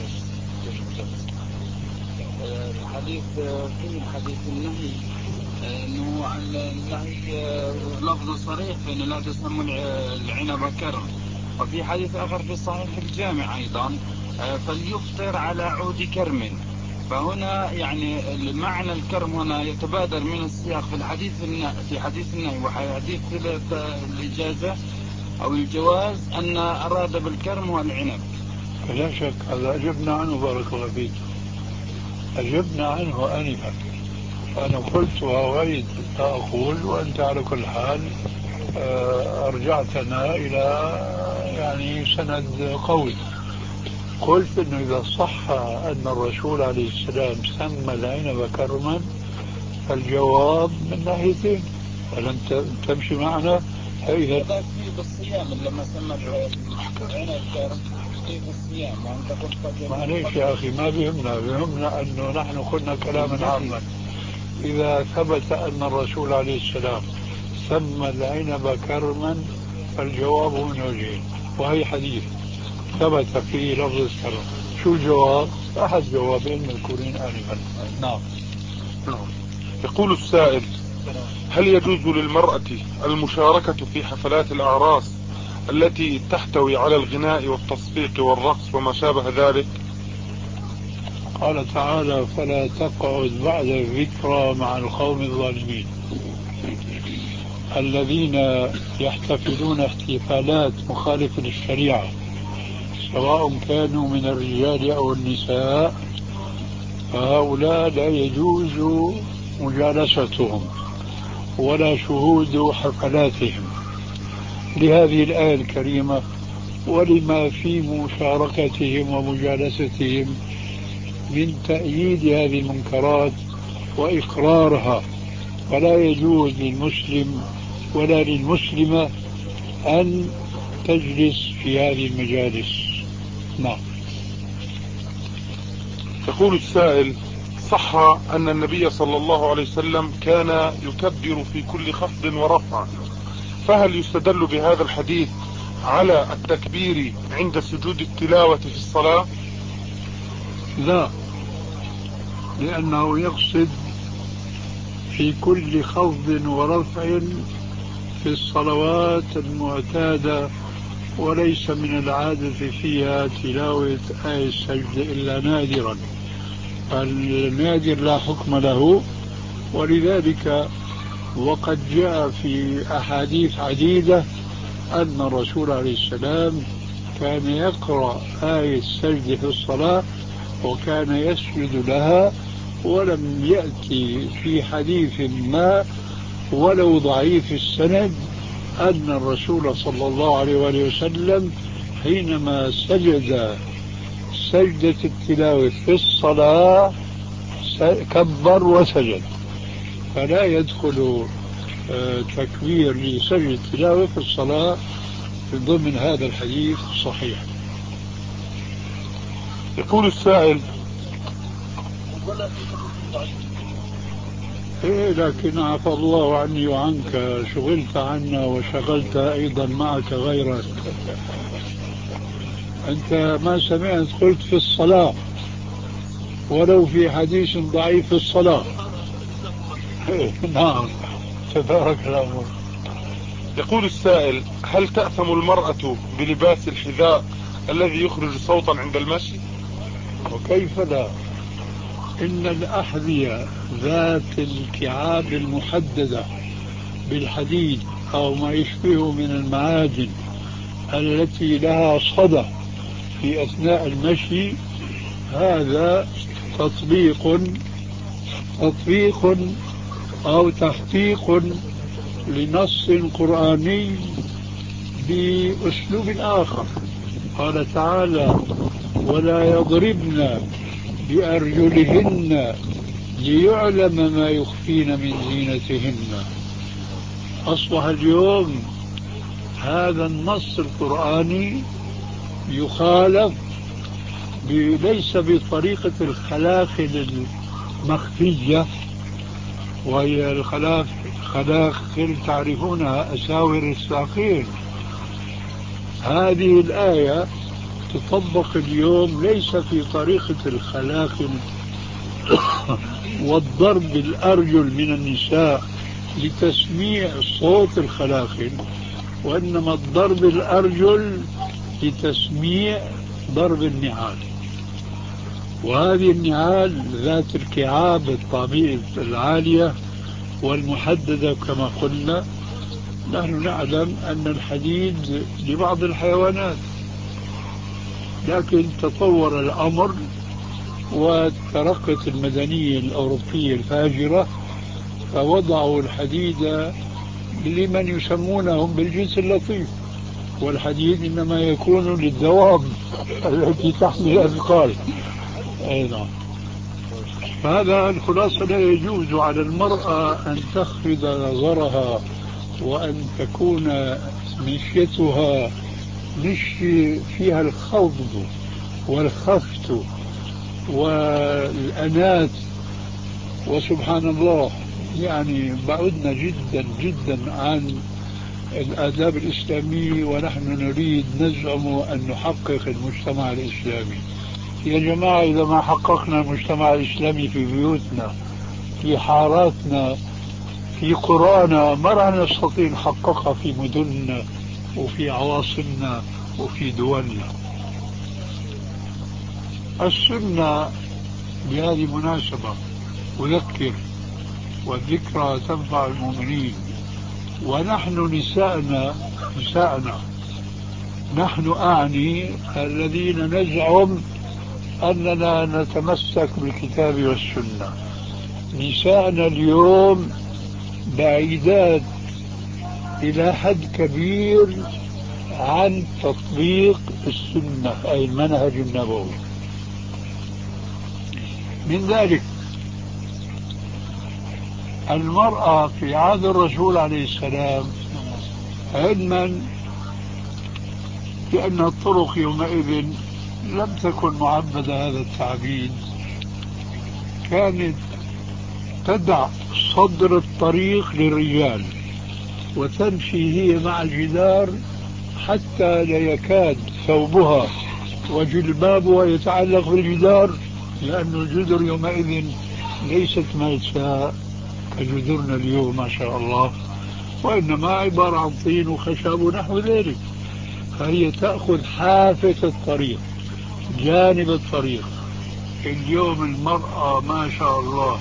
الحديث في حديث النهي انه عن النهي لفظ صريح فإن لا تسموا العنب كرم، وفي حديث آخر في صحيح الجامع أيضا فليفطر على عود كرم. فهنا يعني المعنى الكرم هنا يتبادر من السياق في الحديث في حديث النهي وحديث الإجازة أو الجواز أن أراد بالكرم هو العنب. لا شك هذا أجبنا عنه، بارك الله فيك، أجبنا عنه آنفا. أنا قلت وأريد أقول، وأنت على كل حال أرجعتنا إلى يعني سند قوي. قلت إنه إذا صح أن الرسول عليه السلام سمى العنب كرما فالجواب من ناحيتين، ألم تمشي معنا؟ إذا في الصيام لما سمى العنب كرم في الصيام وأنت قلت معليش يا أخي، ما بيهمنا، بيهمنا أنه نحن قلنا كلاما عاما. إذا ثبت أن الرسول عليه السلام سمى العنب كرما فالجواب من وجهين، وهي حديث ثبت فيه لفظ الكرم. شو الجواب؟ أحد جوابين مذكورين آنفا. نعم. يقول السائل: هل يجوز للمرأة المشاركة في حفلات الأعراس التي تحتوي على الغناء والتصفيق والرقص وما شابه ذلك؟ قال تعالى: فلا تقعد بعد الذكرى مع القوم الظالمين. الذين يحتفلون احتفالات مخالفة للشريعة سواء كانوا من الرجال أو النساء فهؤلاء لا يجوز مجالستهم ولا شهود حفلاتهم لهذه الآية الكريمة ولما في مشاركتهم ومجالستهم من تأييد هذه المنكرات وإقرارها. فلا يجوز للمسلم ولا للمسلمة أن تجلس في هذه المجالس. نعم. يقول السائل: صح أن النبي صلى الله عليه وسلم كان يكبر في كل خفض ورفع، فهل يستدل بهذا الحديث على التكبير عند سجود التلاوة في الصلاة؟ لا، لأنه يقصد في كل خفض ورفع في الصلوات المعتادة، وليس من العادة فيها تلاوة آية السجد إلا نادرا، النادر لا حكم له. ولذلك وقد جاء في أحاديث عديدة أن الرسول عليه السلام كان يقرأ آية السجد في الصلاة وكان يسجد لها، ولم يأتي في حديث ما ولو ضعيف السند أن الرسول صلى الله عليه وآله وسلم حينما سجد سجدة التلاوة في الصلاة كبر وسجد، فلا يدخل تكبير لسجد التلاوة في الصلاة ضمن هذا الحديث الصحيح. يقول السائل: إيه لكن عفى الله عني وعنك، شغلت عنا وشغلت أيضا معك غيرك. أنت ما سمعت قلت في الصلاة ولو في حديث ضعيف في الصلاة. نعم، تبارك الأمر. يقول السائل: هل تأثم المرأة بلباس الحذاء الذي يخرج صوتا عند المشي؟ وكيف لا؟ إن الأحذية ذات الكعاب المحددة بالحديد أو ما يشبه من المعادن التي لها صدى في أثناء المشي، هذا تطبيق تطبيق أو تحقيق لنص قرآني بأسلوب آخر. قال تعالى: ولا يضربن بأرجلهن ليعلم ما يخفين من زينتهن. أصبح اليوم هذا النص القرآني يخالف ليس بطريقة الخلاخل المخفية، وهي الخلاخل تعرفونها، أساور الساقين. هذه الآية تطبق اليوم ليس في طريقة الخلاخل والضرب الأرجل من النساء لتسميع صوت الخلاخل، وإنما الضرب الأرجل لتسميع ضرب النعال. وهذه النعال ذات الكعاب الطابئة العالية والمحددة كما قلنا. نحن نعلم أن الحديد لبعض الحيوانات، لكن تطور الأمر وترقت المدنية الأوروبية الفاجرة فوضعوا الحديد لمن يسمونهم بالجنس اللطيف، والحديد إنما يكون للدواب التي تحمل أثقال. أيضا فهذا الخلاصة: لا يجوز على المرأة أن تخفض نظرها وأن تكون مشيتها مشي فيها الخفض والخفت والأنات. وسبحان الله، يعني بعدنا جدا جدا عن الآداب الإسلامية، ونحن نريد نزعم أن نحقق المجتمع الإسلامي. يا جماعة، إذا ما حققنا المجتمع الإسلامي في بيوتنا، في حاراتنا، في قرانا، ما راح نستطيع نحققها في مدننا وفي عواصمنا وفي دولنا. السنة بهذه المناسبة أذكر، والذكرى تنفع المؤمنين. ونحن نساءنا نساءنا نحن أعني الذين نزعم أننا نتمسك بالكتاب والسنة، نساءنا اليوم بعيدات إلى حد كبير عن تطبيق السنة أي المنهج النبوي. من ذلك المرأة في عهد الرسول عليه السلام، علما بأن الطرق يومئذ لم تكن معبدة هذا التعبيد، كانت تدع صدر الطريق للرجال وتمشي هي مع الجدار حتى لا يكاد ثوبها وجلبابها يتعلق بالجدار، لأن الجدر يومئذ ليست ملساء كجدرنا اليوم ما شاء الله، وإنما عبارة عن طين وخشب ونحو ذلك. فهي تأخذ حافة الطريق، جانب الطريق. اليوم المرأة ما شاء الله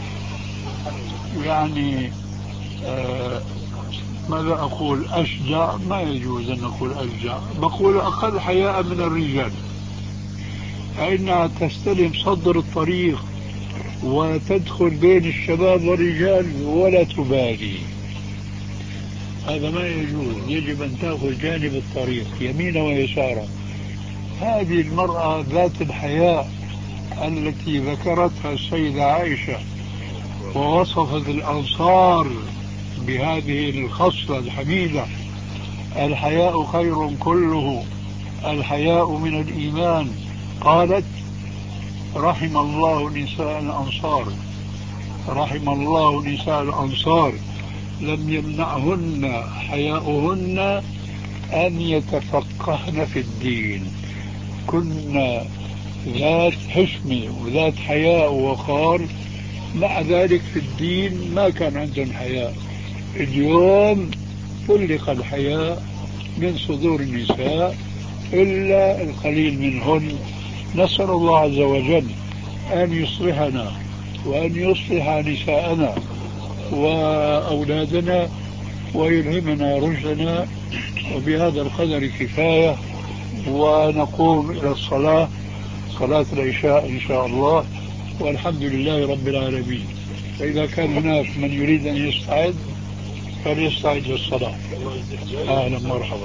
يعني آه ماذا أقول، أشجع، ما يجوز أن نقول أشجع، بقول أقل حياء من الرجال، فإنها تستلم صدر الطريق وتدخل بين الشباب والرجال ولا تبالي. هذا ما يجوز، يجب أن تأخذ جانب الطريق يمينا ويسارا. هذه المرأة ذات الحياء التي ذكرتها السيدة عائشة ووصفت الأنصار بهذه الخصلة الحميدة: الحياء خير كله، الحياء من الإيمان. قالت: رحم الله نساء الأنصار، رحم الله نساء الأنصار لم يمنعهن حياؤهن أن يتفقهن في الدين، كنا ذات حشمة وذات حياء ووقار، مع ذلك في الدين ما كان عندهم حياء. اليوم طلق الحياء من صدور النساء إلا القليل منهن. نسأل الله عز وجل أن يصلحنا وأن يصلح نساءنا وأولادنا ويلهمنا رشدنا. وبهذا القدر كفاية، ونقوم إلى الصلاة، صلاة العشاء إن شاء الله، والحمد لله رب العالمين. فإذا كان هناك من يريد أن يستعد فليستعد للصلاة. أهلا مرحبا.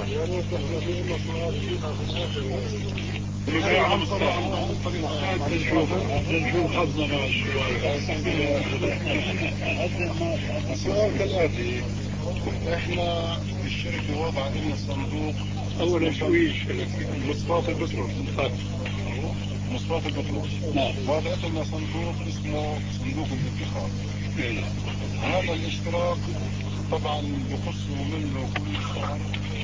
نشوف نشوف حظنا مع السؤال. السؤال كالآتي: احنا في الشركة وضع لنا صندوق. أولا شو هي الشركة؟ مصفاة البترول. طيب. مصفاة البترول. نعم. وضعت لنا صندوق اسمه صندوق الادخار. إيه. هذا الاشتراك طبعا بخصوا منه كل شهر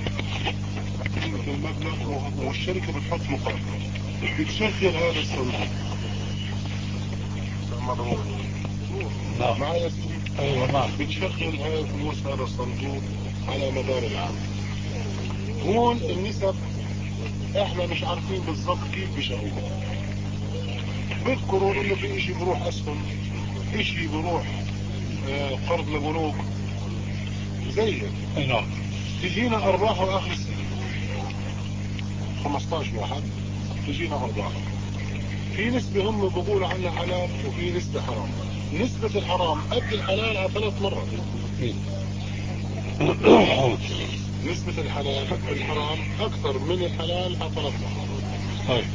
المبلغ، والشركة بتحط مقابله. بتشغل هذا الصندوق. نعم. معايا؟ أيوة نعم. بتشغل هاي الفلوس هذا الصندوق على مدار العام. هون النسب احنا مش عارفين بالضبط كيف بيشغلوها. بيذكروا انه في اشي بروح اسهم، اشي بروح آه قرض لبنوك زي هيك. نعم. تجينا ارباح اخر السنه خمسة عشر واحد، تجينا ارباح. في نسبة هم بيقولوا عنها حلال وفي نسبة حرام. نسبة الحرام قد الحلال على ثلاث مرات. نسبة الحلال الحرام أكثر من الحلال على ثلاث مرات.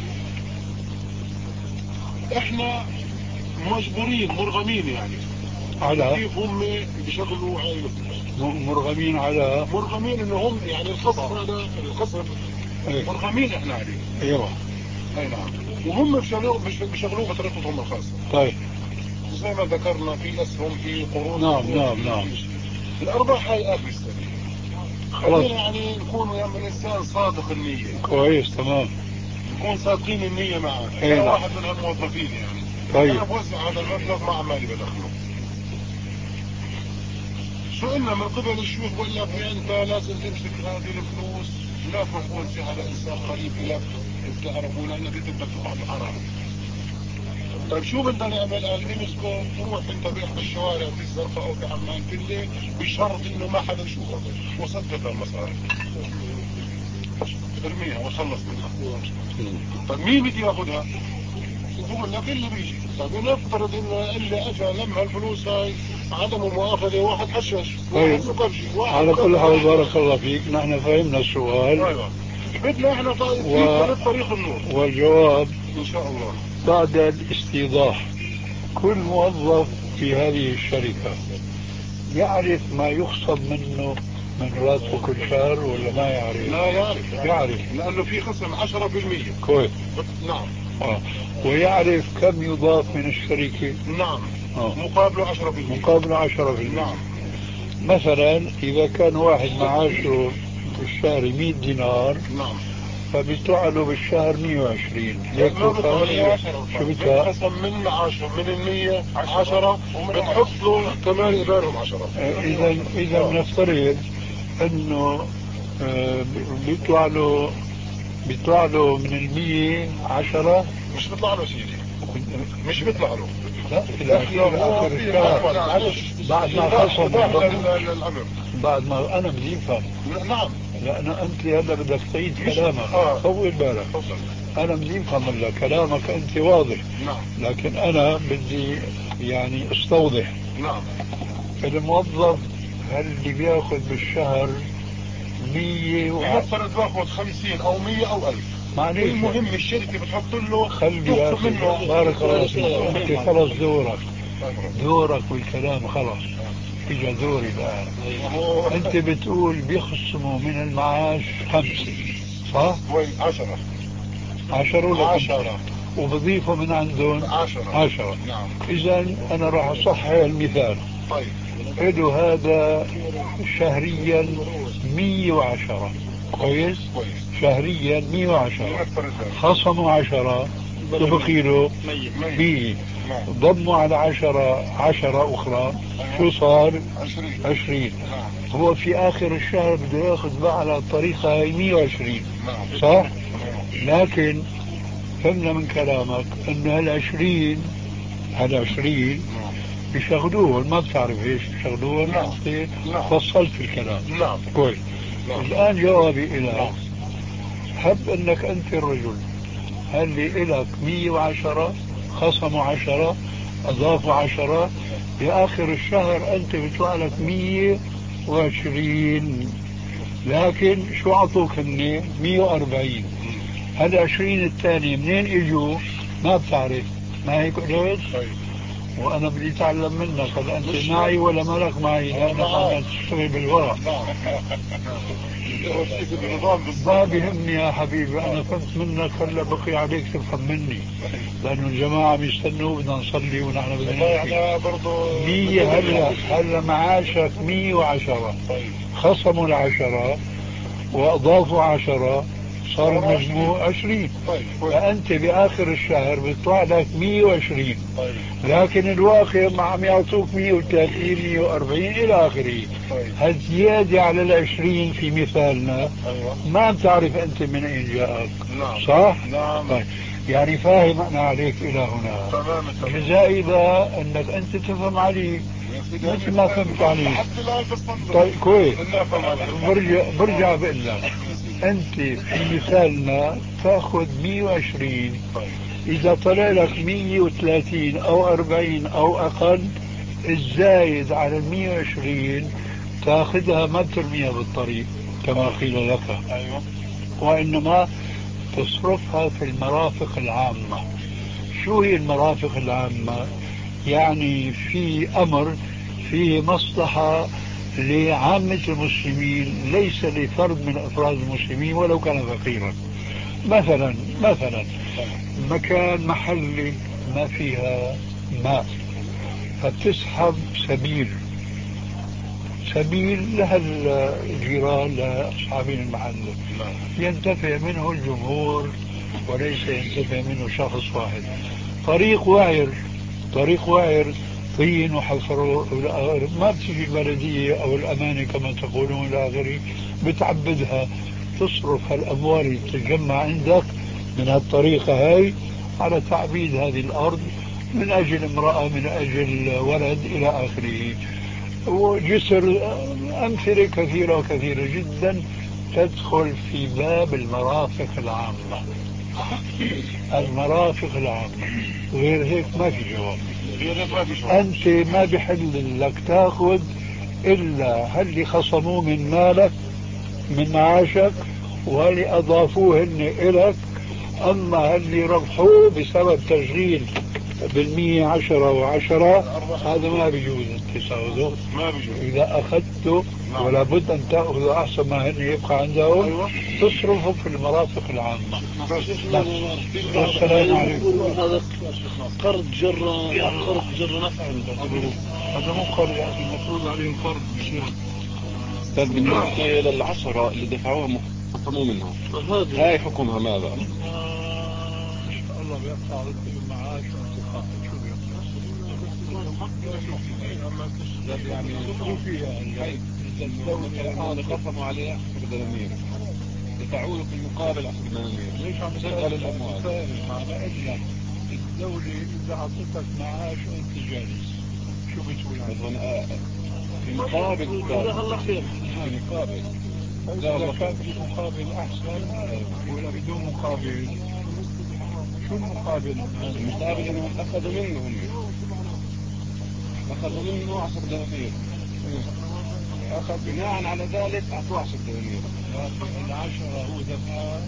احنا مجبورين مرغمين يعني على كيف هم بيشغلوا هاي الفلوس. مرغمين على مرغمين انه هم يعني الخصم هذا الخصم مرغمين احنا عليه. ايوه. اي نعم. وهم بيشغلوه بيشغلوه بطريقتهم الخاصة. طيب. زي ما ذكرنا في اسهم في قروض. نعم نعم نعم. الارباح هاي اخر السنة. خلاص يعني نكون يا الانسان صادق النية. كويس تمام. نكون صادقين النية معه. ايه انا نعم. واحد من الموظفين يعني. طيب. انا بوزع هذا المبلغ مع مالي بدخله. سئلنا من قبل الشيوخ بقول لك انت لازم تمسك هذه الفلوس لا تكون على انسان قريب لك تعرفوا لانك انت بدك تقعد حرام. طيب شو بدنا نعمل؟ قال امسكه روح انت باحدى الشوارع في الزرقاء او في عمان في الليل بشرط انه ما حدا يشوفك وصدق المصاري. ارميها وخلص منها. طيب مين بده ياخذها؟ بقول لك اللي بيجي. طيب نفترض انه اللي اجى لما الفلوس هاي عدم مؤاخذة واحد حشش واحد سكرجي واحد. على كل حال بارك الله فيك، نحن فهمنا السؤال. ايوه. بدنا احنا طريق و... طريق النور. والجواب ان شاء الله بعد الاستيضاح. كل موظف في هذه الشركة يعرف ما يخصم منه من راتبه كل شهر ولا ما يعرف؟ لا يعرف. يعرف لانه في خصم عشرة بالمئة. كويس. نعم. آه. ويعرف كم يضاف من الشركة. نعم. آه. مقابله عشرة بالمئة. مقابله عشرة بالمئة. نعم. مثلا إذا كان واحد معاشه بالشهر مئة دينار. نعم. فبيطلع له بالشهر مئة وعشرين. ليك ما بيطلع له شو بيطلع؟ بيتقسم من عشرة من المية عشرة بتحط له كمان يبالهم عشرة. إذا إذا نفترض إنه آه بيطلع له بيطلع له من المية عشرة. مش بيطلع له سيدي. مش بيطلع له. لا إلى آخر الشهر. بعد ما خصم الأمر. بعد ما أنا بدي أفهم. نعم. لأن أنت هذا بدك تعيد كلامك. طول بالك. أنا بدي أفهم لك كلامك أنت واضح. نعم. لكن أنا بدي يعني استوضح. نعم. الموظف هل اللي بياخذ بالشهر مية و... يفترض باخذ خمسين أو مية أو ألف. معليش. المهم الشركة بتحط له خلي يا أخي بارك الله فيك. أنت خلص دورك. دورك والكلام خلص. إجا دوري الآن. أنت بتقول بيخصموا من المعاش خمسة صح؟ وين عشرة. عشرة ولا عشرة. وبضيفوا من عندهم عشرة. عشرة. نعم. إذا أنا راح أصحح المثال. طيب. له هذا شهريا مية وعشرة. كويس؟ كويس. شهريا مية وعشرة. خصموا عشرة تبقي له مية. ضموا على عشرة عشرة أخرى. شو صار؟ عشرين. عشرين. هو في آخر الشهر بده ياخذ بقى على الطريقة هاي مية وعشرين. صح؟ لكن فهمنا من كلامك انه هالعشرين هالعشرين بيشغلوه ما بتعرف ايش بيشغلوه. نعم. انت نعم. فصلت في الكلام. نعم. كويس. نعم. الان جوابي الى نعم. هب انك انت الرجل، هل لي لك مية وعشرة، خصموا عشرة، اضافوا عشرة، باخر الشهر انت بيطلع لك مية وعشرين، لكن شو اعطوك هن؟ مية واربعين. هل عشرين الثاني منين اجوا؟ ما بتعرف. ما هيك قلت؟ طيب. وانا بدي اتعلم منك، هل انت معي ولا مالك معي؟ لانك عم تشتغل بالورق. ما بيهمني يا حبيبي، انا فهمت منك، هلا بقي عليك تفهم مني، لانه الجماعه بيستنوا بدنا نصلي ونحن بدنا نحكي. مية هلا هلا معاشك مية وعشرة، خصموا العشرة واضافوا عشرة، صار المجموع عشرين. فانت باخر الشهر بيطلع لك مية وعشرين، لكن الواقع ما عم يعطوك مية وثلاثين مية واربعين الى اخره. هالزياده على العشرين في مثالنا ما عم تعرف انت من اين جاءك. صح؟ نعم. طيب. يعني فاهم انا عليك الى هنا. جزائي بقى انك انت تفهم علي مثل ما فهمت عليك. طيب كويس. برجع برجع بقول لك، انت في مثالنا تاخذ مية وعشرين، اذا طلع لك مية وثلاثين او اربعين او اقل، الزايد على ال مية وعشرين تاخذها ما ترميها بالطريق كما قيل لك. ايوه. وانما تصرفها في المرافق العامة. شو هي المرافق العامة؟ يعني في امر فيه مصلحة لعامة المسلمين، ليس لفرد من افراد المسلمين ولو كان فقيرا. مثلا مثلا مكان محلي ما فيها ماء، فتسحب سبيل سبيل لهالجيران لاصحابين المحل، ينتفع منه الجمهور وليس ينتفع منه شخص واحد. طريق وعر، طريق وعر طين وحفر الى اخره، ما بتجي البلديه او الامانه كما تقولون الى اخره بتعبدها، تصرف هالاموال اللي تتجمع عندك من هالطريقه هاي على تعبيد هذه الارض من اجل امراه، من اجل ولد الى اخره. وجسر امثله كثيره وكثيره جدا تدخل في باب المرافق العامه. المرافق العامه غير هيك ما في جواب. انت ما بحل لك تاخذ الا هل خصموه من مالك من معاشك وهل اضافوه هن الك، اما هل ربحوه بسبب تشغيل بالمية عشرة وعشرة هذا ما بيجوز انت تاخذه. ما بيجوز. اذا اخذته ولا بد ان تاخذ احسن ما هن يبقى عندهم. أيوة. تصرفه في المرافق العامة. والسلام عليكم. هذا قرض جر قرض جر نفع. هذا مو قرض يا اخي، المفروض عليهم قرض. طيب بالنسبة للعشرة اللي دفعوها خصموا منها، هاي حكمها ماذا؟ ان شاء الله بيقطع رتب المعاش وانتقاء. يعني شو فيها هاي الدولة خصموا عليه عشر دنانير، دفعوا له في المقابل عشر دنانير، ليش عم تشغل الأموال؟ معنى إنك الدولة إذا أعطتك معاش وأنت جالس شو بتقول عنه؟ في مقابل جزاه الله خير. في مقابل إذا كان في مقابل أحسن ولا بدون مقابل؟ شو المقابل؟ المقابل إنهم أخذوا منه هم أخذوا منه عشر دنانير، أخذ بناء على ذلك أعطوه عشر دنانير. العشرة هو دفع.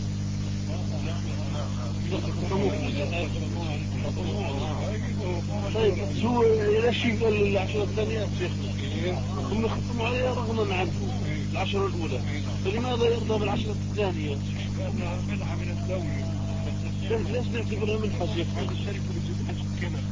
طيب شو ليش قال العشرة الثانية شيخنا؟ هم خصموا عليه رغما عنه العشرة الأولى، فلماذا يرضى بالعشرة الثانية؟ لأنها منحة من الدولة. ليش نعتبرها منحة شيخنا؟ الشركة بتجيب كذا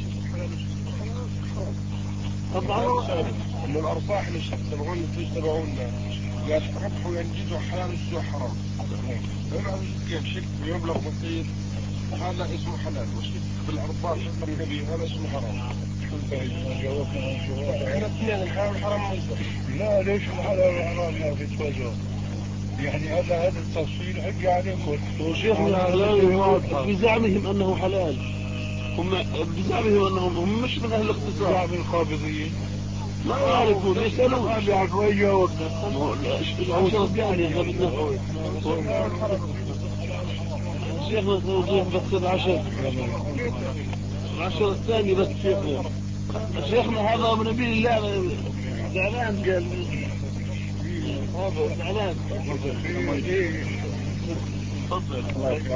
طبعا انه الارباح اللي تبعون الفلوس تبعونا يا ربحوا ينجزوا حلال ويجزوا حرام. كيف شيك بمبلغ بسيط هذا اسمه حلال، وشيك بالارباح مبلغ كبير هذا اسمه حرام. شو الفائدة؟ جاوبنا جواب. احنا اثنين الحلال والحرام مصدر. لا ليش الحلال والحرام يا اخي توجه؟ يعني هذا هذا التفصيل حجي عليكم. وشيخنا حلال بزعمهم انه حلال. هم بزعمهم انهم هم مش من اهل الاختصاص. زعم القابضيين ما يعرفون يسألون. ما بيعرفوا اي جاوبنا. العشرة الثانية احنا بدنا شيخنا توضيح بس العشر العشرة الثانية بس شيخنا. شيخنا هذا من نبي الله زعلان قال هذا زعلان. تفضل.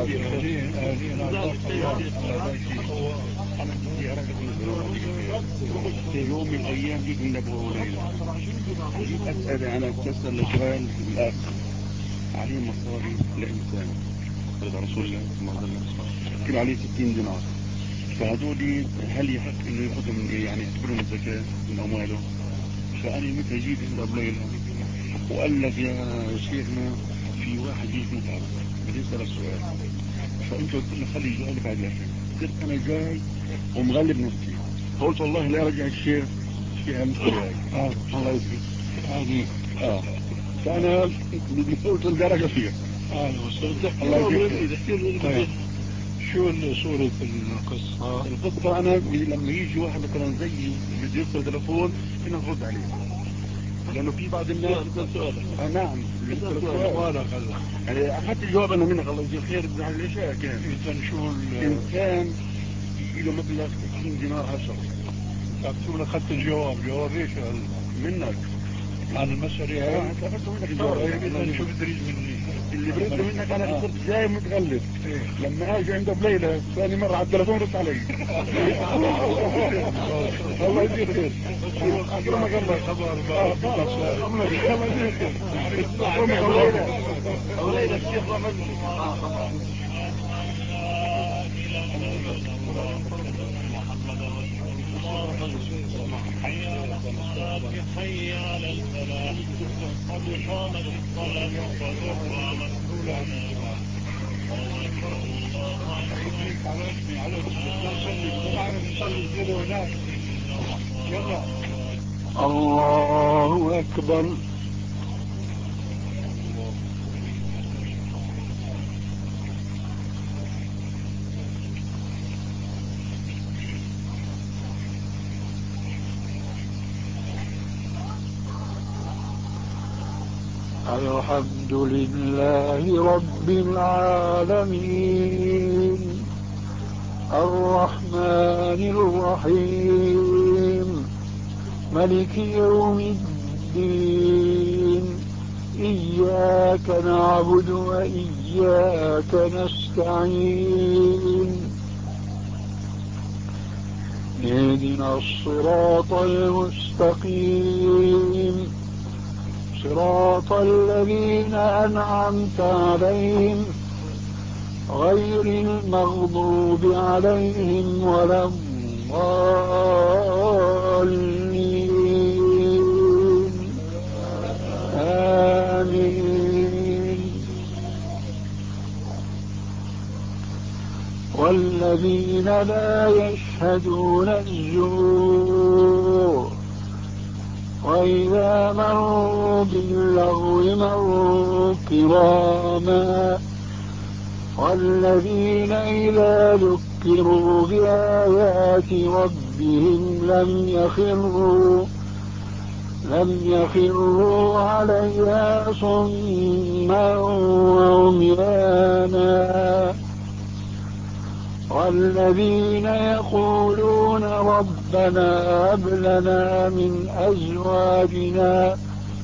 في يوم من الايام جيت من ابو هريره جيت اسال على تسال سؤال الاخ عليه مصاري لانسان هذا رسول الله صلى الله عليه وسلم كل عليه ستين دينار فهذول هل يحق انه ياخذهم يعني يعتبرهم الزكاه من امواله؟ فانا متى جيت عند ابو ليلى وقال لك يا شيخنا في واحد جيت متعب بدي اسالك سؤال فانت قلت له خلي يجاوب بعد الاخر قلت انا جاي ومغلب نفسي قلت والله لا ارجع الشيخ فيها مشكله هاي الله يسلمك هذه اه فانا قلت الدرجه فيها اه وصلت. الله يسلمك. طيب شو صورة القصة؟ القصه انا لما يجي واحد مثلا زيي بده يتصل تليفون فينا نرد عليه لانه في بعض الناس سؤال. آه نعم سؤال يعني اخذت الجواب انا منك الله يجزيك خير على الاشياء كان إذن شو انسان له مبلغ ستين دينار عشرة شو أخذت الجواب؟ جواب إيش منك عن المسألة هاي؟ اه اخذت منك الجواب. إذن شو بتريد مني؟ اللي بريده منك انا كنت جاي متغلب إيه؟ لما اجي عند بليلة ثاني مرة على التليفون رد علي. الله يجزيك خير. اكرمك الله. خبر الله يجزيك خير. اكرمك الله. أولئك الشيخ رمز. حي على الصلاة حي على الفلاح قد قامت الصلاة وكفى مسؤولا الله أكبر. الحمد لله رب العالمين الرحمن الرحيم ملك يوم الدين إياك نعبد وإياك نستعين اهدنا الصراط المستقيم صراط الذين أنعمت عليهم غير المغضوب عليهم ولا الضالين آمين. والذين لا يشهدون الزور وإذا مروا باللغو مروا كراما والذين إذا ذكروا بآيات ربهم لم يخروا لم يخروا عليها صما وعميانا والذين يقولون ربنا هب لنا من أزواجنا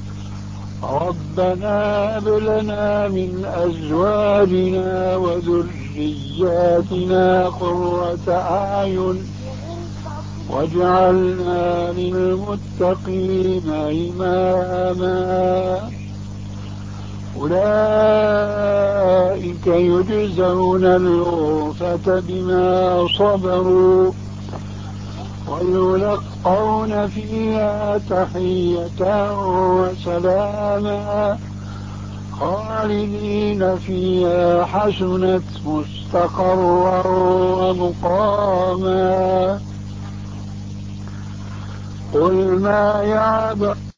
ربنا هب لنا من أزواجنا وذرياتنا قرة أعين واجعلنا للمتقين إماما أولئك يجزون الغرفة بما صبروا ويلقون فيها تحية وسلاما خالدين فيها حسنت مستقرا ومقاما. قل ما يعبأ